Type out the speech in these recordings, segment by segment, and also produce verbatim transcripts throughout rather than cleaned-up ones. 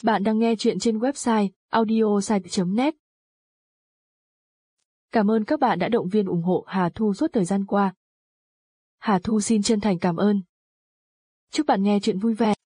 Bạn đang nghe chuyện trên website audiosite chấm net. Cảm ơn các bạn đã động viên ủng hộ Hà Thu suốt thời gian qua. Hà Thu xin chân thành cảm ơn. Chúc bạn nghe chuyện vui vẻ.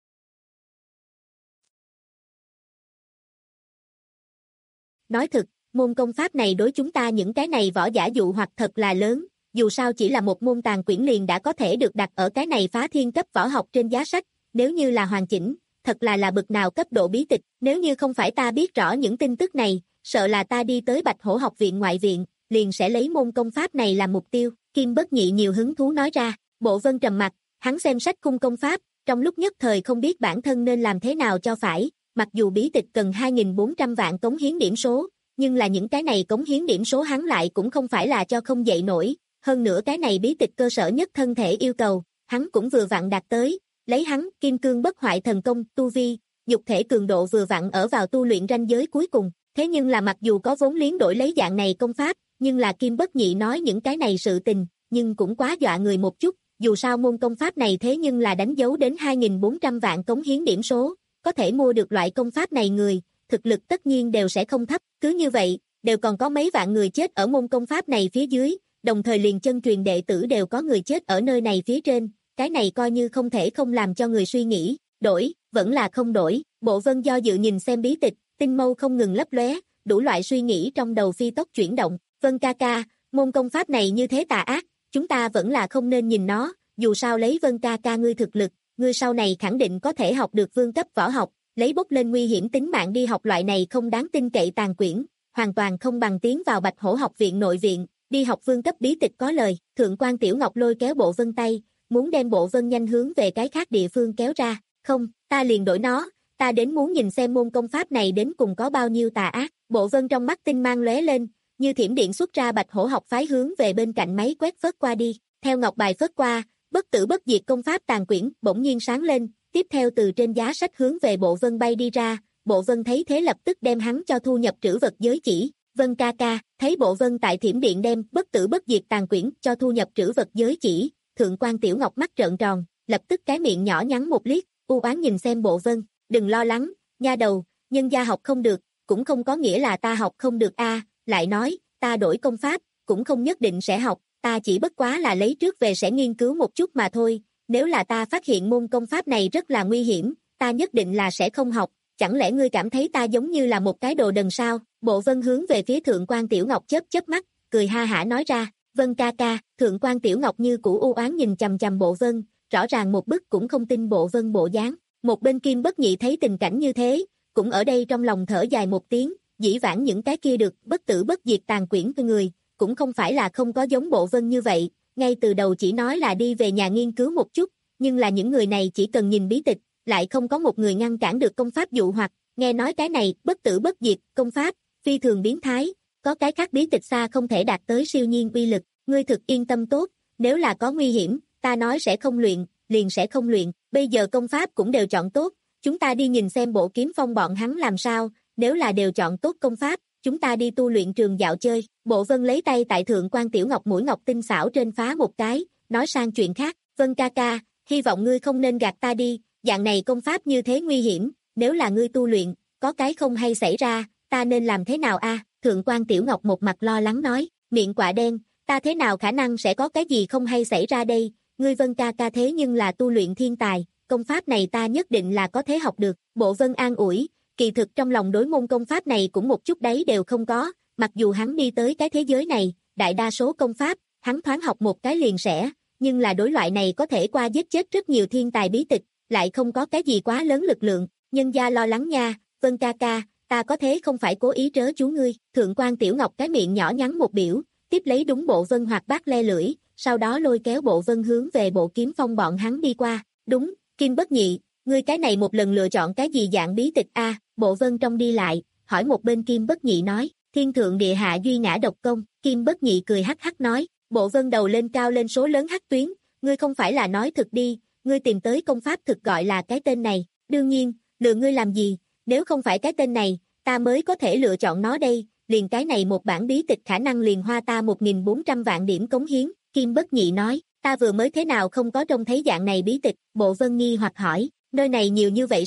Nói thực, môn công pháp này đối chúng ta những cái này võ giả dụ hoặc thật là lớn, dù sao chỉ là một môn tàn quyển liền đã có thể được đặt ở cái này phá thiên cấp võ học trên giá sách, nếu như là hoàn chỉnh, thật là là bực nào cấp độ bí tịch, nếu như không phải ta biết rõ những tin tức này, sợ là ta đi tới Bạch Hổ học viện ngoại viện, liền sẽ lấy môn công pháp này làm mục tiêu, Kim Bất Nhị nhiều hứng thú nói ra. Bộ Vân trầm mặt, hắn xem sách khung công pháp, trong lúc nhất thời không biết bản thân nên làm thế nào cho phải, mặc dù bí tịch cần hai nghìn bốn trăm vạn cống hiến điểm số, nhưng là những cái này cống hiến điểm số hắn lại cũng không phải là cho không dậy nổi, hơn nữa cái này bí tịch cơ sở nhất thân thể yêu cầu, hắn cũng vừa vặn đạt tới, lấy hắn kim cương bất hoại thần công, tu vi, dục thể cường độ vừa vặn ở vào tu luyện ranh giới cuối cùng, thế nhưng là mặc dù có vốn liếng đổi lấy dạng này công pháp, nhưng là Kim Bất Nhị nói những cái này sự tình, nhưng cũng quá dọa người một chút, dù sao môn công pháp này thế nhưng là đánh dấu đến hai nghìn bốn trăm vạn cống hiến điểm số, có thể mua được loại công pháp này người, thực lực tất nhiên đều sẽ không thấp, cứ như vậy, đều còn có mấy vạn người chết ở môn công pháp này phía dưới, đồng thời liền chân truyền đệ tử đều có người chết ở nơi này phía trên, cái này coi như không thể không làm cho người suy nghĩ, đổi, vẫn là không đổi, Bộ Vân do dự nhìn xem bí tịch, tinh mâu không ngừng lấp lóe, đủ loại suy nghĩ trong đầu phi tốc chuyển động, Vân ca ca, môn công pháp này như thế tà ác, chúng ta vẫn là không nên nhìn nó, dù sao lấy Vân ca ca ngươi thực lực, ngươi sau này khẳng định có thể học được vương cấp võ học, lấy bốc lên nguy hiểm tính mạng đi học loại này không đáng tin cậy tàn quyển, hoàn toàn không bằng tiến vào Bạch Hổ học viện nội viện, đi học vương cấp bí tịch có lời, Thượng quan Tiểu Ngọc lôi kéo Bộ Vân tay, muốn đem Bộ Vân nhanh hướng về cái khác địa phương kéo ra, không, ta liền đổi nó, ta đến muốn nhìn xem môn công pháp này đến cùng có bao nhiêu tà ác, Bộ Vân trong mắt tinh mang lóe lên, như thiểm điện xuất ra Bạch Hổ học phái hướng về bên cạnh máy quét phớt qua đi, theo ngọc bài phớt qua, bất tử bất diệt công pháp tàn quyển bỗng nhiên sáng lên, tiếp theo từ trên giá sách hướng về Bộ Vân bay đi ra, Bộ Vân thấy thế lập tức đem hắn cho thu nhập trữ vật giới chỉ, Vân ca ca, thấy Bộ Vân tại thiểm điện đem bất tử bất diệt tàn quyển cho thu nhập trữ vật giới chỉ, Thượng quan Tiểu Ngọc mắt trợn tròn, lập tức cái miệng nhỏ nhắn một liếc, u oán nhìn xem Bộ Vân, đừng lo lắng, nha đầu, nhân gia học không được, cũng không có nghĩa là ta học không được a, lại nói, ta đổi công pháp, cũng không nhất định sẽ học, ta chỉ bất quá là lấy trước về sẽ nghiên cứu một chút mà thôi, nếu là ta phát hiện môn công pháp này rất là nguy hiểm, ta nhất định là sẽ không học, chẳng lẽ ngươi cảm thấy ta giống như là một cái đồ đần sao? Bộ Vân hướng về phía Thượng quan Tiểu Ngọc chớp chớp mắt, cười ha hả nói ra, Vân ca ca, Thượng quan Tiểu Ngọc như cũ u oán nhìn chằm chằm Bộ Vân, rõ ràng một bức cũng không tin Bộ Vân bộ dáng, một bên Kim Bất Nhị thấy tình cảnh như thế, cũng ở đây trong lòng thở dài một tiếng, dĩ vãng những cái kia được bất tử bất diệt tàn quyển của người, cũng không phải là không có giống Bộ Vân như vậy, ngay từ đầu chỉ nói là đi về nhà nghiên cứu một chút, nhưng là những người này chỉ cần nhìn bí tịch, lại không có một người ngăn cản được công pháp dụ hoặc, nghe nói cái này bất tử bất diệt công pháp, phi thường biến thái, có cái khác bí tịch xa không thể đạt tới siêu nhiên uy lực, ngươi thực yên tâm tốt, nếu là có nguy hiểm, ta nói sẽ không luyện, liền sẽ không luyện, bây giờ công pháp cũng đều chọn tốt, chúng ta đi nhìn xem Bộ Kiếm Phong bọn hắn làm sao, nếu là đều chọn tốt công pháp, chúng ta đi tu luyện trường dạo chơi, Bộ Vân lấy tay tại Thượng quan Tiểu Ngọc mũi ngọc tinh xảo trên phá một cái, nói sang chuyện khác, Vân ca ca, hy vọng ngươi không nên gạt ta đi, dạng này công pháp như thế nguy hiểm, nếu là ngươi tu luyện, có cái không hay xảy ra, ta nên làm thế nào a? Thượng quan Tiểu Ngọc một mặt lo lắng nói, miệng quạ đen, ta thế nào khả năng sẽ có cái gì không hay xảy ra đây, ngươi Vân ca ca thế nhưng là tu luyện thiên tài, công pháp này ta nhất định là có thể học được, Bộ Vân an ủi, kỳ thực trong lòng đối môn công pháp này cũng một chút đấy đều không có, mặc dù hắn đi tới cái thế giới này, đại đa số công pháp, hắn thoáng học một cái liền sẽ, nhưng là đối loại này có thể qua giết chết rất nhiều thiên tài bí tịch, lại không có cái gì quá lớn lực lượng, nhân gia lo lắng nha, Vân ca ca, ta có thế không phải cố ý trớ chú ngươi, Thượng quan Tiểu Ngọc cái miệng nhỏ nhắn một biểu, tiếp lấy đúng Bộ Vân hoạt bát le lưỡi, sau đó lôi kéo Bộ Vân hướng về Bộ Kiếm Phong bọn hắn đi qua, đúng, Kim Bất Nhị, ngươi cái này một lần lựa chọn cái gì dạng bí tịch a? Bộ Vân trong đi lại, hỏi một bên Kim Bất Nhị nói, thiên thượng địa hạ duy ngã độc công, Kim Bất Nhị cười hắc hắc nói, Bộ Vân đầu lên cao lên số lớn hắc tuyến, ngươi không phải là nói thực đi, ngươi tìm tới công pháp thực gọi là cái tên này, đương nhiên, lừa ngươi làm gì, nếu không phải cái tên này, ta mới có thể lựa chọn nó đây, liền cái này một bản bí tịch khả năng liền hoa ta một nghìn bốn trăm vạn điểm cống hiến, Kim Bất Nhị nói, ta vừa mới thế nào không có trông thấy dạng này bí tịch, Bộ Vân nghi hoặc hỏi, nơi này nhiều như vậy sách,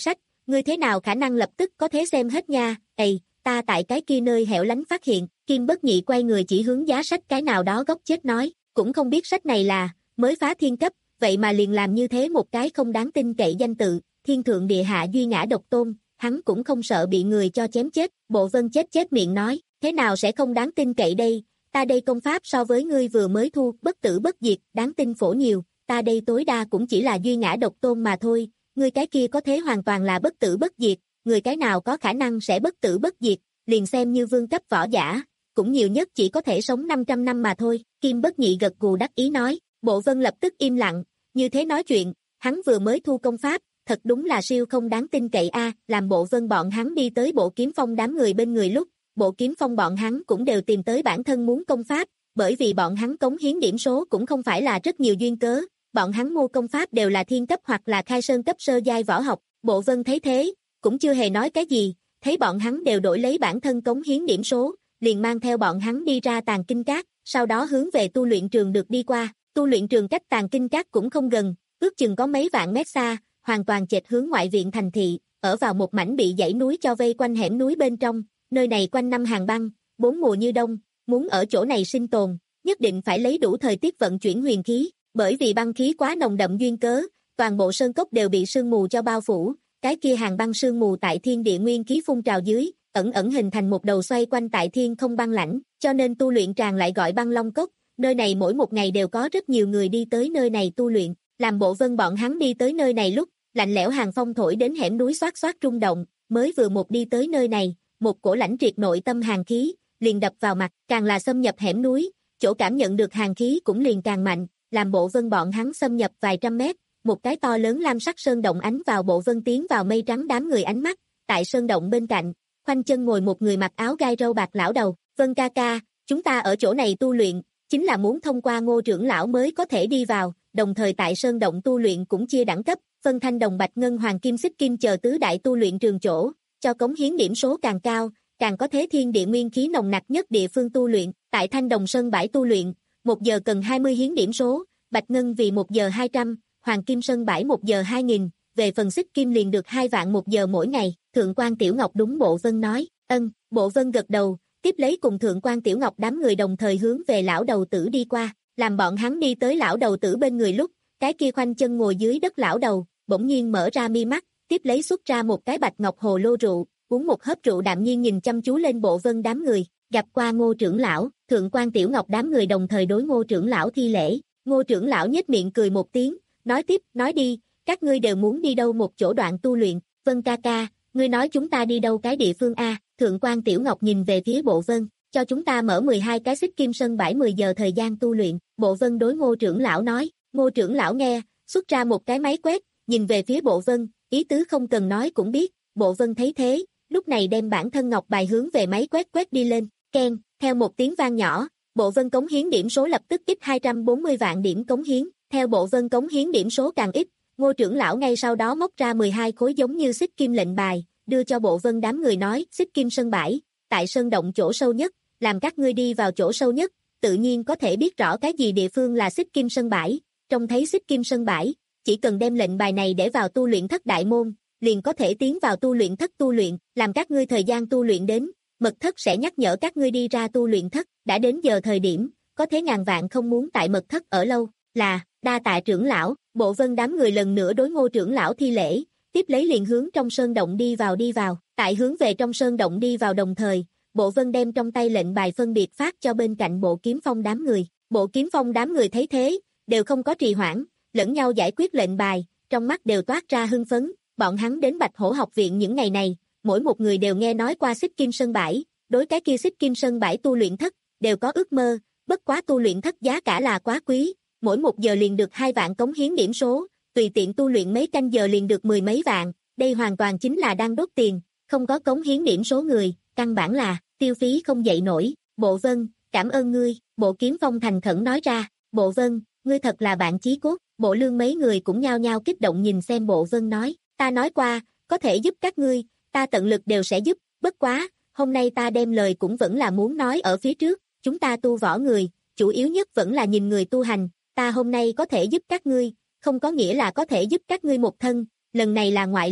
ngươi thế nào khả năng lập tức có thể xem hết nha, ầy, ta tại cái kia nơi hẻo lánh phát hiện, Kim Bất Nhị quay người chỉ hướng giá sách cái nào đó góc chết nói, cũng không biết sách này là, mới phá thiên cấp, vậy mà liền làm như thế một cái không đáng tin cậy danh tự, thiên thượng địa hạ duy ngã độc tôn, hắn cũng không sợ bị người cho chém chết, Bộ Vân chết chết miệng nói, thế nào sẽ không đáng tin cậy đây, ta đây công pháp so với ngươi vừa mới thu, bất tử bất diệt, đáng tin phổ nhiều, ta đây tối đa cũng chỉ là duy ngã độc tôn mà thôi, ngươi cái kia có thế hoàn toàn là bất tử bất diệt, người cái nào có khả năng sẽ bất tử bất diệt, liền xem như vương cấp võ giả, cũng nhiều nhất chỉ có thể sống năm trăm năm mà thôi, Kim Bất Nhị gật gù đắc ý nói, Bộ Vân lập tức im lặng, như thế nói chuyện, hắn vừa mới thu công pháp, thật đúng là siêu không đáng tin cậy a, làm Bộ Vân bọn hắn đi tới Bộ Kiếm Phong đám người bên người lúc, Bộ Kiếm Phong bọn hắn cũng đều tìm tới bản thân muốn công pháp, bởi vì bọn hắn cống hiến điểm số cũng không phải là rất nhiều duyên cớ, bọn hắn mua công pháp đều là thiên cấp hoặc là khai sơn cấp sơ giai võ học, Bộ Vân thấy thế, cũng chưa hề nói cái gì, thấy bọn hắn đều đổi lấy bản thân cống hiến điểm số, liền mang theo bọn hắn đi ra Tàng Kinh Các, sau đó hướng về tu luyện trường được đi qua, tu luyện trường cách Tàng Kinh Các cũng không gần, ước chừng có mấy vạn mét xa, hoàn toàn chệch hướng ngoại viện thành thị, ở vào một mảnh bị dãy núi cho vây quanh hẻm núi bên trong, nơi này quanh năm hàng băng, bốn mùa như đông, muốn ở chỗ này sinh tồn, nhất định phải lấy đủ thời tiết vận chuyển huyền khí, bởi vì băng khí quá nồng đậm duyên cớ, toàn bộ sơn cốc đều bị sương mù cho bao phủ, cái kia hàng băng sương mù tại thiên địa nguyên khí phun trào dưới, ẩn ẩn hình thành một đầu xoay quanh tại thiên không băng lãnh, cho nên tu luyện tràng lại gọi băng long cốc, nơi này mỗi một ngày đều có rất nhiều người đi tới nơi này tu luyện, làm Bộ Vân bọn hắn đi tới nơi này lúc, lạnh lẽo hàng phong thổi đến hẻm núi xoát xoát rung động, mới vừa một đi tới nơi này, một cổ lãnh triệt nội tâm hàn khí, liền đập vào mặt, càng là xâm nhập hẻm núi, chỗ cảm nhận được hàn khí cũng liền càng mạnh, làm Bộ Vân bọn hắn xâm nhập vài trăm mét, một cái to lớn lam sắc sơn động ánh vào Bộ Vân tiến vào mây trắng đám người ánh mắt, tại sơn động bên cạnh, khoanh chân ngồi một người mặc áo gai râu bạc lão đầu, Vân ca ca, chúng ta ở chỗ này tu luyện, chính là muốn thông qua Ngô trưởng lão mới có thể đi vào, đồng thời tại sơn động tu luyện cũng chia đẳng cấp, phân thanh đồng bạch ngân hoàng kim xích kim chờ tứ đại tu luyện trường chỗ, cho cống hiến điểm số càng cao, càng có thế thiên địa nguyên khí nồng nặc nhất địa phương tu luyện, tại thanh đồng sơn bãi tu luyện, một giờ cần hai mươi hiến điểm số, bạch ngân vì một giờ hai trăm, hoàng kim sơn bãi một giờ hai nghìn, về phần xích kim liền được hai vạn một giờ mỗi ngày, Thượng quan Tiểu Ngọc đúng Bộ Vân nói, ân, Bộ Vân gật đầu, tiếp lấy cùng Thượng quan Tiểu Ngọc đám người đồng thời hướng về lão đầu tử đi qua, làm bọn hắn đi tới lão đầu tử bên người lúc, cái kia khoanh chân ngồi dưới đất lão đầu, bỗng nhiên mở ra mi mắt, tiếp lấy xuất ra một cái bạch ngọc hồ lô rượu, uống một hớp rượu đạm nhiên nhìn chăm chú lên Bộ Vân đám người, gặp qua Ngô trưởng lão, Thượng quan Tiểu Ngọc đám người đồng thời đối Ngô trưởng lão thi lễ, Ngô trưởng lão nhếch miệng cười một tiếng, nói tiếp, nói đi, các ngươi đều muốn đi đâu một chỗ đoạn tu luyện, Vân ca ca, ngươi nói chúng ta đi đâu cái địa phương a? Thượng quan Tiểu Ngọc nhìn về phía Bộ Vân, cho chúng ta mở mười hai cái xích kim sơn bãi mười giờ thời gian tu luyện, Bộ Vân đối Ngô trưởng lão nói, Ngô trưởng lão nghe, xuất ra một cái máy quét, nhìn về phía Bộ Vân, ý tứ không cần nói cũng biết, Bộ Vân thấy thế, lúc này đem bản thân ngọc bài hướng về máy quét quét đi lên, keng, theo một tiếng vang nhỏ, Bộ Vân cống hiến điểm số lập tức ít hai trăm bốn mươi vạn điểm cống hiến, theo Bộ Vân cống hiến điểm số càng ít, Ngô trưởng lão ngay sau đó móc ra mười hai khối giống như xích kim lệnh bài, đưa cho Bộ Vân đám người nói, xích kim sơn bãi, tại sơn động chỗ sâu nhất, làm các ngươi đi vào chỗ sâu nhất, tự nhiên có thể biết rõ cái gì địa phương là xích kim sơn bãi, trông thấy xích kim sơn bãi, chỉ cần đem lệnh bài này để vào tu luyện thất đại môn, liền có thể tiến vào tu luyện thất tu luyện, làm các ngươi thời gian tu luyện đến, mật thất sẽ nhắc nhở các ngươi đi ra tu luyện thất, đã đến giờ thời điểm, có thế ngàn vạn không muốn tại mật thất ở lâu, là, đa tạ trưởng lão, Bộ Vân đám người lần nữa đối Ngô trưởng lão thi lễ, tiếp lấy liền hướng trong sơn động đi vào đi vào, tại hướng về trong sơn động đi vào đồng thời, Bộ Vân đem trong tay lệnh bài phân biệt phát cho bên cạnh Bộ Kiếm Phong đám người, Bộ Kiếm Phong đám người thấy thế, đều không có trì hoãn, lẫn nhau giải quyết lệnh bài, trong mắt đều toát ra hưng phấn, bọn hắn đến Bạch Hổ học viện những ngày này, mỗi một người đều nghe nói qua xích kim sơn bãi, đối cái kia xích kim sơn bãi tu luyện thất, đều có ước mơ, bất quá tu luyện thất giá cả là quá quý, mỗi một giờ liền được hai vạn cống hiến điểm số, tùy tiện tu luyện mấy canh giờ liền được mười mấy vạn, đây hoàn toàn chính là đang đốt tiền, không có cống hiến điểm số người, căn bản là, tiêu phí không dậy nổi, Bộ Vân, cảm ơn ngươi, Bộ Kiếm Phong thành khẩn nói ra, Bộ Vân, ngươi thật là bạn chí cốt, Bộ Lương mấy người cũng nhao nhao kích động nhìn xem Bộ Vân nói, ta nói qua, có thể giúp các ngươi, ta tận lực đều sẽ giúp, bất quá, hôm nay ta đem lời cũng vẫn là muốn nói ở phía trước, chúng ta tu võ người, chủ yếu nhất vẫn là nhìn người tu hành, ta hôm nay có thể giúp các ngươi, không có nghĩa là có thể giúp các ngươi một thân, lần này là ngoại lệ,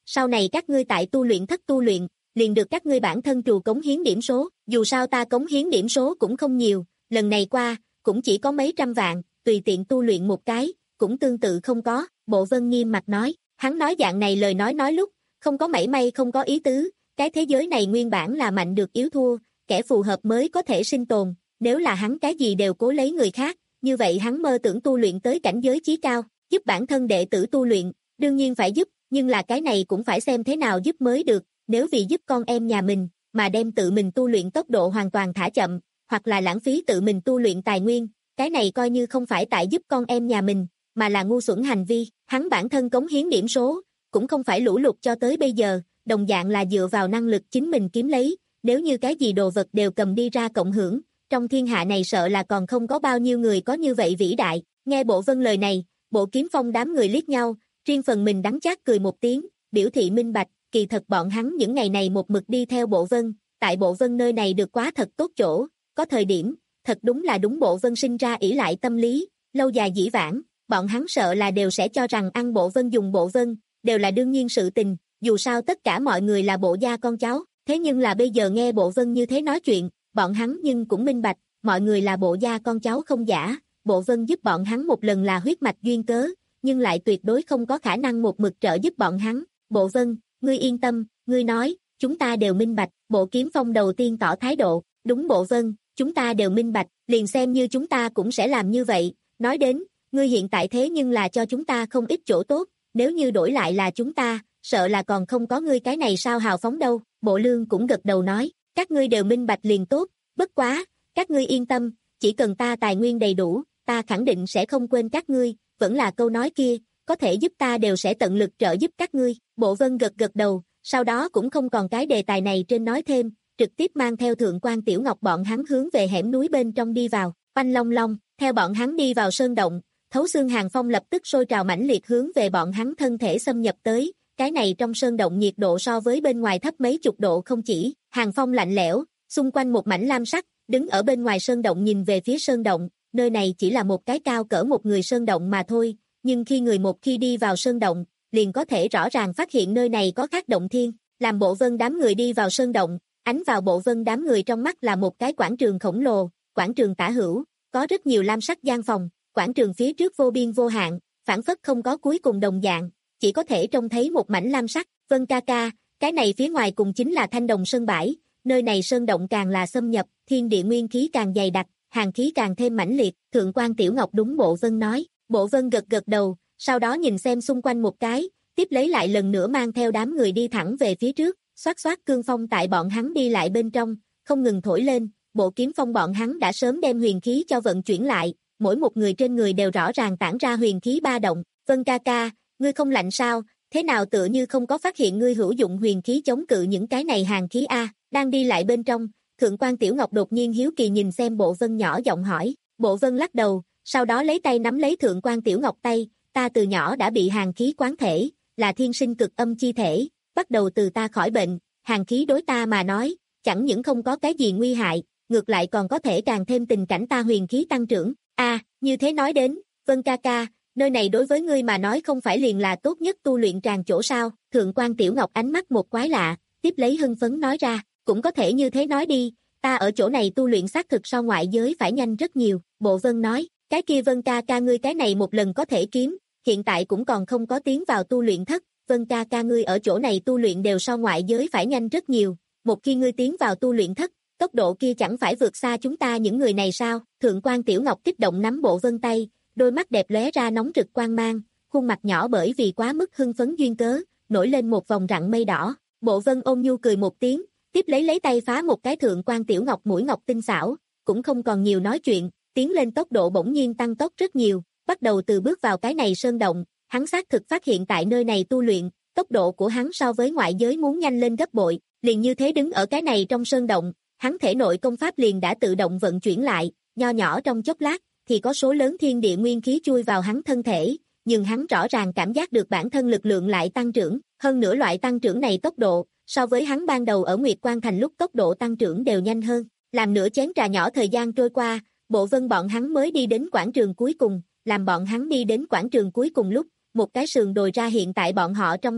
sau này các ngươi tại tu luyện thất tu luyện, liền được các ngươi bản thân trù cống hiến điểm số, dù sao ta cống hiến điểm số cũng không nhiều, lần này qua, cũng chỉ có mấy trăm vạn, tùy tiện tu luyện một cái, cũng tương tự không có, Bộ Vân nghiêm mặt nói, hắn nói dạng này lời nói nói lúc, không có mảy may không có ý tứ, cái thế giới này nguyên bản là mạnh được yếu thua, kẻ phù hợp mới có thể sinh tồn, nếu là hắn cái gì đều cố lấy người khác, như vậy hắn mơ tưởng tu luyện tới cảnh giới chí cao, giúp bản thân đệ tử tu luyện, đương nhiên phải giúp, nhưng là cái này cũng phải xem thế nào giúp mới được, nếu vì giúp con em nhà mình, mà đem tự mình tu luyện tốc độ hoàn toàn thả chậm, hoặc là lãng phí tự mình tu luyện tài nguyên, cái này coi như không phải tại giúp con em nhà mình, mà là ngu xuẩn hành vi, hắn bản thân cống hiến điểm số, cũng không phải lũ lụt cho tới bây giờ, đồng dạng là dựa vào năng lực chính mình kiếm lấy, nếu như cái gì đồ vật đều cầm đi ra cộng hưởng, trong thiên hạ này sợ là còn không có bao nhiêu người có như vậy vĩ đại, nghe Bộ Vân lời này, Bộ Kiếm Phong đám người liếc nhau, riêng phần mình đắng chát cười một tiếng, biểu thị minh bạch, kỳ thật bọn hắn những ngày này một mực đi theo Bộ Vân, tại Bộ Vân nơi này được quá thật tốt chỗ, có thời điểm, thật đúng là đúng Bộ Vân sinh ra ỷ lại tâm lý, lâu dài dĩ vãng, bọn hắn sợ là đều sẽ cho rằng ăn Bộ Vân dùng Bộ Vân, đều là đương nhiên sự tình, dù sao tất cả mọi người là Bộ gia con cháu, thế nhưng là bây giờ nghe Bộ Vân như thế nói chuyện, bọn hắn nhưng cũng minh bạch, mọi người là Bộ gia con cháu không giả, Bộ Vân giúp bọn hắn một lần là huyết mạch duyên cớ, nhưng lại tuyệt đối không có khả năng một mực trợ giúp bọn hắn, Bộ Vân, ngươi yên tâm, ngươi nói, chúng ta đều minh bạch, Bộ Kiếm Phong đầu tiên tỏ thái độ, đúng Bộ Vân, chúng ta đều minh bạch, liền xem như chúng ta cũng sẽ làm như vậy, nói đến, ngươi hiện tại thế nhưng là cho chúng ta không ít chỗ tốt, nếu như đổi lại là chúng ta, sợ là còn không có ngươi cái này sao hào phóng đâu, Bộ Lương cũng gật đầu nói, các ngươi đều minh bạch liền tốt, bất quá, các ngươi yên tâm, chỉ cần ta tài nguyên đầy đủ, ta khẳng định sẽ không quên các ngươi, vẫn là câu nói kia, có thể giúp ta đều sẽ tận lực trợ giúp các ngươi, Bộ Vân gật gật đầu, sau đó cũng không còn cái đề tài này trên nói thêm, trực tiếp mang theo Thượng quan Tiểu Ngọc bọn hắn hướng về hẻm núi bên trong đi vào, oanh long long, theo bọn hắn đi vào sơn động, thấu xương hàng phong lập tức sôi trào mãnh liệt hướng về bọn hắn thân thể xâm nhập tới, cái này trong sơn động nhiệt độ so với bên ngoài thấp mấy chục độ không chỉ, hàng phong lạnh lẽo, xung quanh một mảnh lam sắc, đứng ở bên ngoài sơn động nhìn về phía sơn động, nơi này chỉ là một cái cao cỡ một người sơn động mà thôi, nhưng khi người một khi đi vào sơn động, liền có thể rõ ràng phát hiện nơi này có khác động thiên, làm Bộ Vân đám người đi vào sơn động, ánh vào Bộ Vân đám người trong mắt là một cái quảng trường khổng lồ, quảng trường tả hữu, có rất nhiều lam sắc gian phòng, quảng trường phía trước vô biên vô hạn, phản phất không có cuối cùng đồng dạng, chỉ có thể trông thấy một mảnh lam sắc, Vân ca ca, cái này phía ngoài cùng chính là Thanh Đồng Sơn bãi, nơi này sơn động càng là xâm nhập, thiên địa nguyên khí càng dày đặc, hàn khí càng thêm mãnh liệt, Thượng quan Tiểu Ngọc đúng Bộ Vân nói, Bộ Vân gật gật đầu, sau đó nhìn xem xung quanh một cái, tiếp lấy lại lần nữa mang theo đám người đi thẳng về phía trước, xoát xoát cương phong tại bọn hắn đi lại bên trong, không ngừng thổi lên, Bộ Kiếm Phong bọn hắn đã sớm đem huyền khí cho vận chuyển lại, mỗi một người trên người đều rõ ràng tản ra huyền khí ba động, Vân ca ca, ngươi không lạnh sao, thế nào tựa như không có phát hiện ngươi hữu dụng huyền khí chống cự những cái này hàn khí a, đang đi lại bên trong, Thượng quan Tiểu Ngọc đột nhiên hiếu kỳ nhìn xem Bộ Vân nhỏ giọng hỏi, Bộ Vân lắc đầu, sau đó lấy tay nắm lấy Thượng quan Tiểu Ngọc tay, ta từ nhỏ đã bị hàn khí quán thể, là thiên sinh cực âm chi thể, bắt đầu từ ta khỏi bệnh, hàn khí đối ta mà nói, chẳng những không có cái gì nguy hại, ngược lại còn có thể càng thêm tình cảnh ta huyền khí tăng trưởng, a, như thế nói đến, Vân ca ca, nơi này đối với ngươi mà nói không phải liền là tốt nhất tu luyện tràng chỗ sao, Thượng quan Tiểu Ngọc ánh mắt một quái lạ, tiếp lấy hưng phấn nói ra, cũng có thể như thế nói đi, ta ở chỗ này tu luyện xác thực so ngoại giới phải nhanh rất nhiều, Bộ Vân nói, cái kia Vân ca ca ngươi cái này một lần có thể kiếm, hiện tại cũng còn không có tiến vào tu luyện thất, Vân ca ca ngươi ở chỗ này tu luyện đều so ngoại giới phải nhanh rất nhiều, một khi ngươi tiến vào tu luyện thất, tốc độ kia chẳng phải vượt xa chúng ta những người này sao, Thượng quan Tiểu Ngọc kích động nắm Bộ Vân tay, đôi mắt đẹp lóe ra nóng rực quang mang, khuôn mặt nhỏ bởi vì quá mức hưng phấn duyên cớ, nổi lên một vòng rặng mây đỏ, Bộ Vân ôn nhu cười một tiếng, tiếp lấy lấy tay phá một cái Thượng quan Tiểu Ngọc mũi ngọc tinh xảo, cũng không còn nhiều nói chuyện, tiến lên tốc độ bỗng nhiên tăng tốc rất nhiều, bắt đầu từ bước vào cái này sơn động, hắn xác thực phát hiện tại nơi này tu luyện, tốc độ của hắn so với ngoại giới muốn nhanh lên gấp bội, liền như thế đứng ở cái này trong sơn động, hắn thể nội công pháp liền đã tự động vận chuyển lại, nho nhỏ trong chốc lát, thì có số lớn thiên địa nguyên khí chui vào hắn thân thể, nhưng hắn rõ ràng cảm giác được bản thân lực lượng lại tăng trưởng, hơn nữa loại tăng trưởng này tốc độ, so với hắn ban đầu ở Nguyệt Quan Thành lúc tốc độ tăng trưởng đều nhanh hơn, làm nửa chén trà nhỏ thời gian trôi qua, Bộ Vân bọn hắn mới đi đến quảng trường cuối cùng, làm bọn hắn đi đến quảng trường cuối cùng lúc, một cái sườn đồi ra hiện tại bọn họ trong mắt,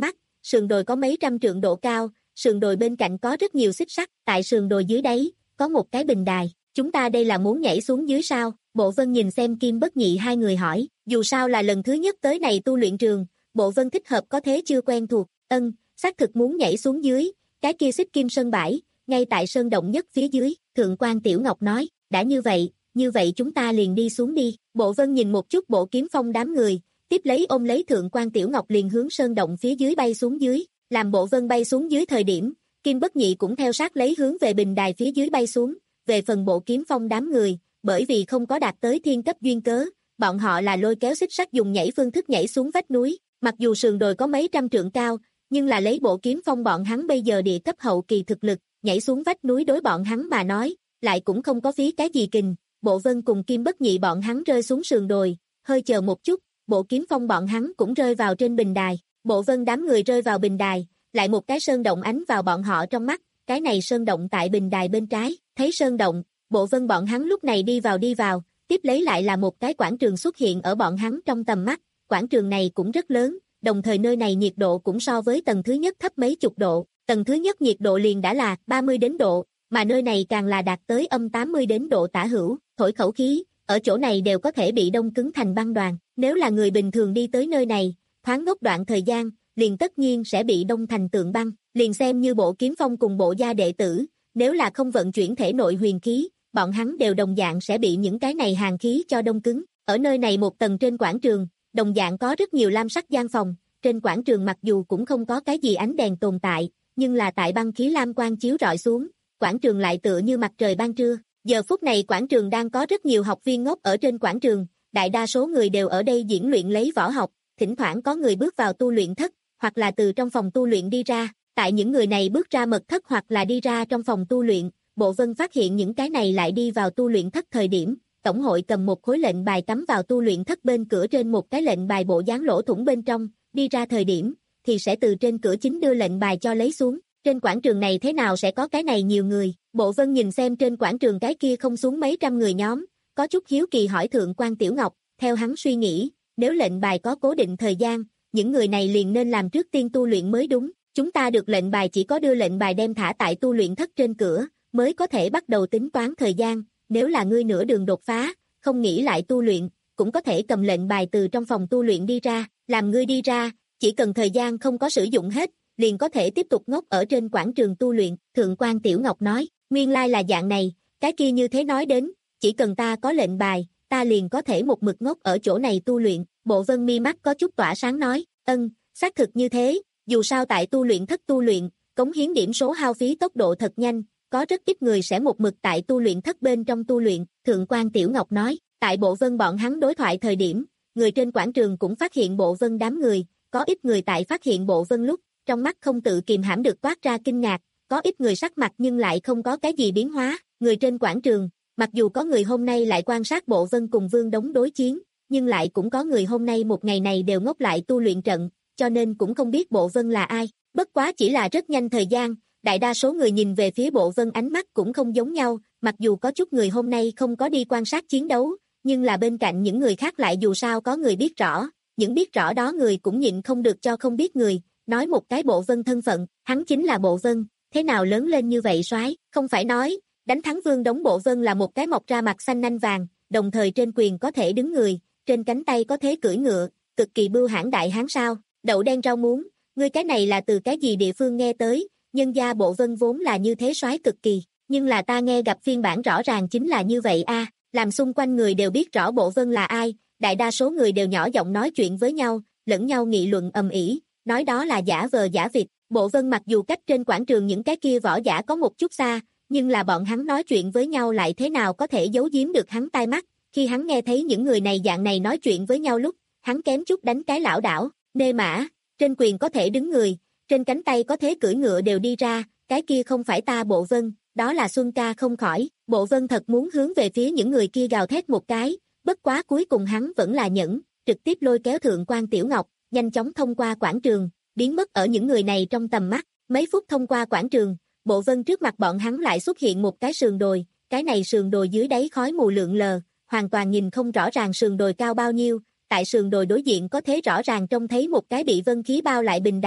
sườn đồi có mấy trăm trượng độ cao, sườn đồi bên cạnh có rất nhiều xích sắt, tại sườn đồi dưới đáy, có một cái bình đài, chúng ta đây là muốn nhảy xuống dưới sao? Bộ Vân nhìn xem Kim Bất Nhị hai người hỏi, dù sao là lần thứ nhất tới này tu luyện trường, Bộ Vân thích hợp có thế chưa quen thuộc, ân, xác thực muốn nhảy xuống dưới, cái kia xích kim sơn bãi, ngay tại sơn động nhất phía dưới, Thượng quan Tiểu Ngọc nói, đã như vậy, như vậy chúng ta liền đi xuống đi, Bộ Vân nhìn một chút Bộ Kiếm Phong đám người, tiếp lấy ôm lấy Thượng quan Tiểu Ngọc liền hướng sơn động phía dưới bay xuống dưới, làm Bộ Vân bay xuống dưới thời điểm, Kim Bất Nhị cũng theo sát lấy hướng về bình đài phía dưới bay xuống, về phần Bộ Kiếm Phong đám người, bởi vì không có đạt tới thiên cấp duyên cớ, bọn họ là lôi kéo xích sắt dùng nhảy phương thức nhảy xuống vách núi, mặc dù sườn đồi có mấy trăm trượng cao, nhưng là lấy Bộ Kiếm Phong bọn hắn bây giờ địa cấp hậu kỳ thực lực, nhảy xuống vách núi đối bọn hắn mà nói, lại cũng không có phí cái gì kình. Bộ Vân cùng Kim Bất Nhị bọn hắn rơi xuống sườn đồi, hơi chờ một chút, Bộ Kiếm Phong bọn hắn cũng rơi vào trên bình đài, Bộ Vân đám người rơi vào bình đài, lại một cái sơn động ánh vào bọn họ trong mắt, cái này sơn động tại bình đài bên trái, thấy sơn động, Bộ Vân bọn hắn lúc này đi vào đi vào, tiếp lấy lại là một cái quảng trường xuất hiện ở bọn hắn trong tầm mắt, quảng trường này cũng rất lớn, đồng thời nơi này nhiệt độ cũng so với tầng thứ nhất thấp mấy chục độ, tầng thứ nhất nhiệt độ liền đã là ba mươi đến độ, mà nơi này càng là đạt tới âm tám mươi đến độ tả hữu, thổi khẩu khí, ở chỗ này đều có thể bị đông cứng thành băng đoàn, nếu là người bình thường đi tới nơi này, thoáng ngốc đoạn thời gian, liền tất nhiên sẽ bị đông thành tượng băng, liền xem như Bộ Kiếm Phong cùng Bộ gia đệ tử, nếu là không vận chuyển thể nội huyền khí, bọn hắn đều đồng dạng sẽ bị những cái này hàn khí cho đông cứng. Ở nơi này một tầng trên quảng trường, đồng dạng có rất nhiều lam sắc gian phòng, trên quảng trường mặc dù cũng không có cái gì ánh đèn tồn tại, nhưng là tại băng khí lam quang chiếu rọi xuống, quảng trường lại tựa như mặt trời ban trưa. Giờ phút này quảng trường đang có rất nhiều học viên ngốc ở trên quảng trường, đại đa số người đều ở đây diễn luyện lấy võ học, thỉnh thoảng có người bước vào tu luyện thất, hoặc là từ trong phòng tu luyện đi ra, tại những người này bước ra mật thất hoặc là đi ra trong phòng tu luyện, Bộ Vân phát hiện những cái này lại đi vào tu luyện thất thời điểm, tổng hội cầm một khối lệnh bài cắm vào tu luyện thất bên cửa trên một cái lệnh bài bộ dáng lỗ thủng bên trong, đi ra thời điểm, thì sẽ từ trên cửa chính đưa lệnh bài cho lấy xuống, trên quảng trường này thế nào sẽ có cái này nhiều người, Bộ Vân nhìn xem trên quảng trường cái kia không xuống mấy trăm người nhóm, có chút hiếu kỳ hỏi Thượng quan Tiểu Ngọc, theo hắn suy nghĩ, nếu lệnh bài có cố định thời gian, những người này liền nên làm trước tiên tu luyện mới đúng, chúng ta được lệnh bài chỉ có đưa lệnh bài đem thả tại tu luyện thất trên cửa, mới có thể bắt đầu tính toán thời gian, nếu là ngươi nửa đường đột phá, không nghĩ lại tu luyện, cũng có thể cầm lệnh bài từ trong phòng tu luyện đi ra, làm ngươi đi ra, chỉ cần thời gian không có sử dụng hết, liền có thể tiếp tục ngốc ở trên quảng trường tu luyện, Thượng quan Tiểu Ngọc nói, nguyên lai là dạng này, cái kia như thế nói đến, chỉ cần ta có lệnh bài, ta liền có thể một mực ngốc ở chỗ này tu luyện, Bộ Vân mi mắt có chút tỏa sáng nói, ân, xác thực như thế, dù sao tại tu luyện thất tu luyện, cống hiến điểm số hao phí tốc độ thật nhanh, có rất ít người sẽ một mực tại tu luyện thất bên trong tu luyện, Thượng quan Tiểu Ngọc nói, tại Bộ Vân bọn hắn đối thoại thời điểm, người trên quảng trường cũng phát hiện Bộ Vân đám người, có ít người tại phát hiện Bộ Vân lúc, trong mắt không tự kìm hãm được toát ra kinh ngạc, có ít người sắc mặt nhưng lại không có cái gì biến hóa, người trên quảng trường, mặc dù có người hôm nay lại quan sát Bộ Vân cùng Vương Đống đối chiến, nhưng lại cũng có người hôm nay một ngày này đều ngốc lại tu luyện trận, cho nên cũng không biết Bộ Vân là ai, bất quá chỉ là rất nhanh thời gian, đại đa số người nhìn về phía Bộ Vân ánh mắt cũng không giống nhau, mặc dù có chút người hôm nay không có đi quan sát chiến đấu, nhưng là bên cạnh những người khác lại dù sao có người biết rõ, những biết rõ đó người cũng nhịn không được cho không biết người, nói một cái Bộ Vân thân phận, hắn chính là Bộ Vân, thế nào lớn lên như vậy soái, không phải nói, đánh thắng Vương Đống Bộ Vân là một cái mọc ra mặt xanh nanh vàng, đồng thời trên quyền có thể đứng người, trên cánh tay có thể cưỡi ngựa, cực kỳ bưu hãn đại hán sao, đậu đen rau muống, ngươi cái này là từ cái gì địa phương nghe tới, nhân gia Bộ Vân vốn là như thế soái cực kỳ, nhưng là ta nghe gặp phiên bản rõ ràng chính là như vậy a, làm xung quanh người đều biết rõ Bộ Vân là ai, đại đa số người đều nhỏ giọng nói chuyện với nhau, lẫn nhau nghị luận ầm ĩ, nói đó là giả vờ giả vịt, Bộ Vân mặc dù cách trên quảng trường những cái kia võ giả có một chút xa, nhưng là bọn hắn nói chuyện với nhau lại thế nào có thể giấu giếm được hắn tai mắt, khi hắn nghe thấy những người này dạng này nói chuyện với nhau lúc, hắn kém chút đánh cái lảo đảo, nê mã, trên quyền có thể đứng người, trên cánh tay có thế cưỡi ngựa đều đi ra, cái kia không phải ta Bộ Vân, đó là Xuân ca không khỏi, Bộ Vân thật muốn hướng về phía những người kia gào thét một cái, bất quá cuối cùng hắn vẫn là nhẫn, trực tiếp lôi kéo Thượng quan Tiểu Ngọc, nhanh chóng thông qua quảng trường, biến mất ở những người này trong tầm mắt, mấy phút thông qua quảng trường, Bộ Vân trước mặt bọn hắn lại xuất hiện một cái sườn đồi, cái này sườn đồi dưới đáy khói mù lượn lờ, hoàn toàn nhìn không rõ ràng sườn đồi cao bao nhiêu, tại sườn đồi đối diện có thể rõ ràng trông thấy một cái bị vân khí bao lại bình đài,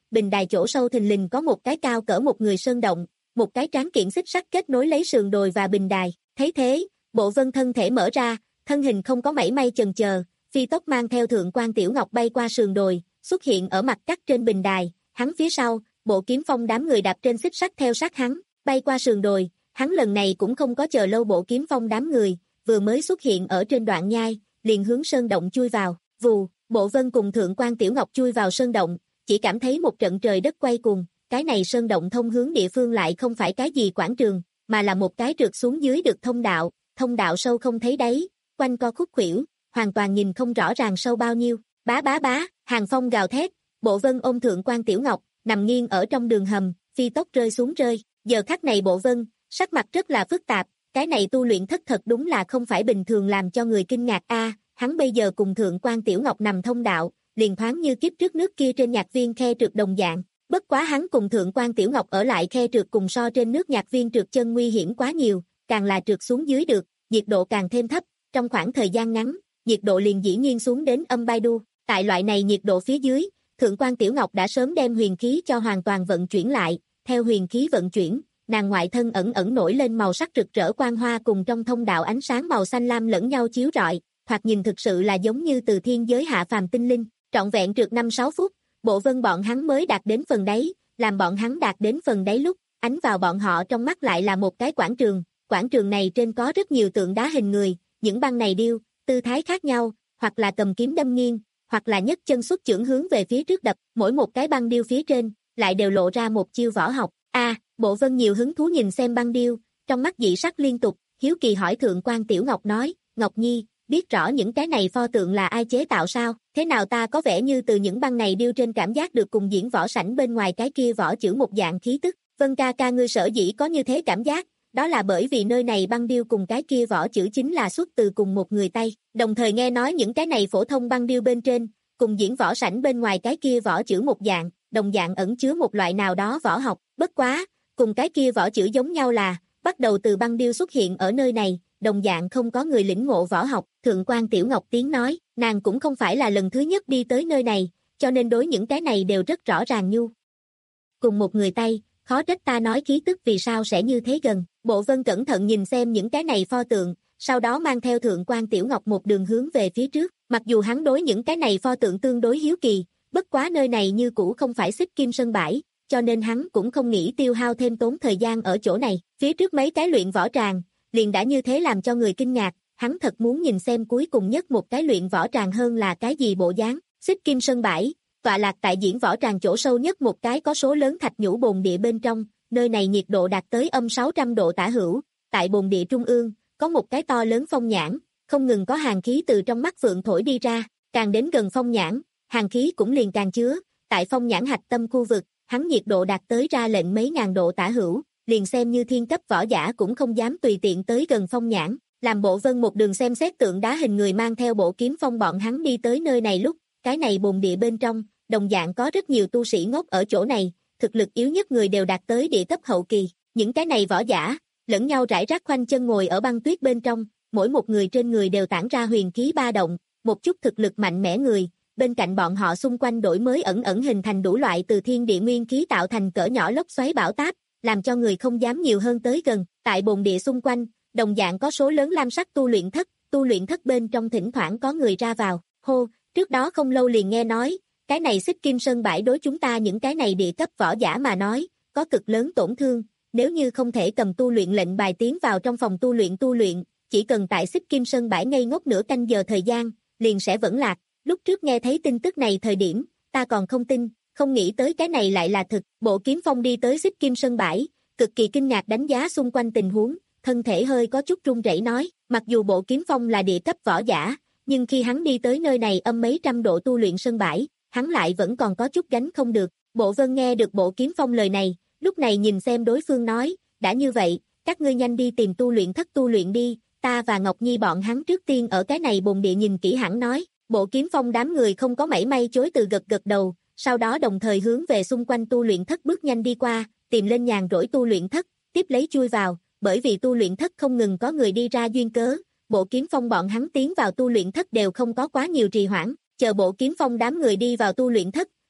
bình đài chỗ sâu thình lình có một cái cao cỡ một người sơn động, một cái tráng kiện xích sắt kết nối lấy sườn đồi và bình đài. Thấy thế, Bộ Vân thân thể mở ra, thân hình không có mảy may chần chờ, phi tốc mang theo Thượng quan Tiểu Ngọc bay qua sườn đồi, xuất hiện ở mặt cắt trên bình đài, hắn phía sau, Bộ Kiếm Phong đám người đạp trên xích sắt theo sát hắn, bay qua sườn đồi, hắn lần này cũng không có chờ lâu Bộ Kiếm Phong đám người, vừa mới xuất hiện ở trên đoạn nhai, liền hướng sơn động chui vào, vù, Bộ Vân cùng Thượng quan Tiểu Ngọc chui vào sơn động, chỉ cảm thấy một trận trời đất quay cuồng, cái này sơn động thông hướng địa phương lại không phải cái gì quảng trường, mà là một cái trượt xuống dưới được thông đạo, thông đạo sâu không thấy đáy, quanh co khúc khuỷu, hoàn toàn nhìn không rõ ràng sâu bao nhiêu, bá bá bá, hàng phong gào thét, Bộ Vân ôm Thượng quan Tiểu Ngọc, nằm nghiêng ở trong đường hầm, phi tốc rơi xuống rơi, giờ khắc này Bộ Vân, sắc mặt rất là phức tạp, cái này tu luyện thất thật đúng là không phải bình thường làm cho người kinh ngạc a, hắn bây giờ cùng Thượng quan Tiểu Ngọc nằm thông đạo, liền thoáng như kiếp trước nước kia trên nhạc viên khe trượt đồng dạng, bất quá hắn cùng Thượng quan Tiểu Ngọc ở lại khe trượt cùng so trên nước nhạc viên trượt chân nguy hiểm quá nhiều, càng là trượt xuống dưới được, nhiệt độ càng thêm thấp, trong khoảng thời gian ngắn, nhiệt độ liền dĩ nhiên xuống đến âm ba đu, tại loại này nhiệt độ phía dưới, Thượng quan Tiểu Ngọc đã sớm đem huyền khí cho hoàn toàn vận chuyển lại, theo huyền khí vận chuyển, nàng ngoại thân ẩn ẩn nổi lên màu sắc rực rỡ quang hoa cùng trong thông đạo ánh sáng màu xanh lam lẫn nhau chiếu rọi, thoạt nhìn thực sự là giống như từ thiên giới hạ phàm tinh linh, trọn vẹn trượt năm sáu phút, Bộ Vân bọn hắn mới đạt đến phần đáy, làm bọn hắn đạt đến phần đáy lúc, ánh vào bọn họ trong mắt lại là một cái quảng trường, quảng trường này trên có rất nhiều tượng đá hình người, những băng này điêu, tư thái khác nhau, hoặc là cầm kiếm đâm nghiêng, hoặc là nhấc chân xuất chưởng hướng về phía trước đập, mỗi một cái băng điêu phía trên, lại đều lộ ra một chiêu võ học. A, Bộ Vân nhiều hứng thú nhìn xem băng điêu, trong mắt dị sắc liên tục, hiếu kỳ hỏi Thượng quan Tiểu Ngọc nói, Ngọc Nhi, biết rõ những cái này pho tượng là ai chế tạo sao, thế nào ta có vẻ như từ những băng này điêu trên cảm giác được cùng diễn võ sảnh bên ngoài cái kia võ chữ một dạng khí tức, Vân ca ca ngươi sở dĩ có như thế cảm giác, đó là bởi vì nơi này băng điêu cùng cái kia võ chữ chính là xuất từ cùng một người Tây, đồng thời nghe nói những cái này phổ thông băng điêu bên trên, cùng diễn võ sảnh bên ngoài cái kia võ chữ một dạng, đồng dạng ẩn chứa một loại nào đó võ học, bất quá, cùng cái kia võ chữ giống nhau là, bắt đầu từ băng điêu xuất hiện ở nơi này, đồng dạng không có người lĩnh ngộ võ học, Thượng quan Tiểu Ngọc tiếng nói, nàng cũng không phải là lần thứ nhất đi tới nơi này, cho nên đối những cái này đều rất rõ ràng nhu. Cùng một người Tây, khó trách ta nói khí tức vì sao sẽ như thế gần, Bộ Vân cẩn thận nhìn xem những cái này pho tượng, sau đó mang theo Thượng quan Tiểu Ngọc một đường hướng về phía trước, mặc dù hắn đối những cái này pho tượng tương đối hiếu kỳ, bất quá nơi này như cũ không phải Xích Kim Sơn bãi, cho nên hắn cũng không nghĩ tiêu hao thêm tốn thời gian ở chỗ này, phía trước mấy cái luyện võ tràng, liền đã như thế làm cho người kinh ngạc, hắn thật muốn nhìn xem cuối cùng nhất một cái luyện võ tràng hơn là cái gì bộ dáng, Xích Kim Sơn bãi, tọa lạc tại diễn võ tràng chỗ sâu nhất một cái có số lớn thạch nhũ bồn địa bên trong, nơi này nhiệt độ đạt tới âm sáu trăm độ tả hữu, tại bồn địa trung ương, có một cái to lớn phong nhãn, không ngừng có hàn khí từ trong mắt phượng thổi đi ra, càng đến gần phong nhãn, hàn khí cũng liền càng chứa, tại phong nhãn hạch tâm khu vực, hắn nhiệt độ đạt tới ra lệnh mấy ngàn độ tả hữu, liền xem như thiên cấp võ giả cũng không dám tùy tiện tới gần phong nhãn, làm Bộ Vân một đường xem xét tượng đá hình người mang theo Bộ Kiếm Phong bọn hắn đi tới nơi này lúc, cái này bồn địa bên trong, đồng dạng có rất nhiều tu sĩ ngốc ở chỗ này, thực lực yếu nhất người đều đạt tới địa cấp hậu kỳ, những cái này võ giả, lẫn nhau rải rác khoanh chân ngồi ở băng tuyết bên trong, mỗi một người trên người đều tản ra huyền khí ba động, một chút thực lực mạnh mẽ người, bên cạnh bọn họ xung quanh đổi mới ẩn ẩn hình thành đủ loại từ thiên địa nguyên khí tạo thành cỡ nhỏ lốc xoáy bão táp, làm cho người không dám nhiều hơn tới gần, tại bồn địa xung quanh, đồng dạng có số lớn lam sắc tu luyện thất, tu luyện thất bên trong thỉnh thoảng có người ra vào, hô, trước đó không lâu liền nghe nói, cái này Xích Kim Sơn bãi đối chúng ta những cái này địa cấp võ giả mà nói, có cực lớn tổn thương, nếu như không thể cầm tu luyện lệnh bài tiến vào trong phòng tu luyện tu luyện, chỉ cần tại Xích Kim Sơn bãi ngây ngốc nửa canh giờ thời gian, liền sẽ vẫn lạc, lúc trước nghe thấy tin tức này thời điểm, ta còn không tin, không nghĩ tới cái này lại là thực, Bộ Kiếm Phong đi tới Xích Kim Sơn bãi, cực kỳ kinh ngạc đánh giá xung quanh tình huống, thân thể hơi có chút run rẩy nói, mặc dù Bộ Kiếm Phong là địa cấp võ giả, nhưng khi hắn đi tới nơi này âm mấy trăm độ tu luyện sơn bãi, hắn lại vẫn còn có chút gánh không được, Bộ Vân nghe được Bộ Kiếm Phong lời này, lúc này nhìn xem đối phương nói, đã như vậy, các ngươi nhanh đi tìm tu luyện thất tu luyện đi, ta và Ngọc Nhi bọn hắn trước tiên ở cái này bồn địa nhìn kỹ hẳn nói, Bộ Kiếm Phong đám người không có mảy may chối từ gật gật đầu, sau đó đồng thời hướng về xung quanh tu luyện thất bước nhanh đi qua, tìm lên nhàn rỗi tu luyện thất, tiếp lấy chui vào, bởi vì tu luyện thất không ngừng có người đi ra duyên cớ, Bộ Kiếm Phong bọn hắn tiến vào tu luyện thất đều không có quá nhiều trì hoãn, chờ Bộ Kiếm Phong đám người đi vào tu luyện thất,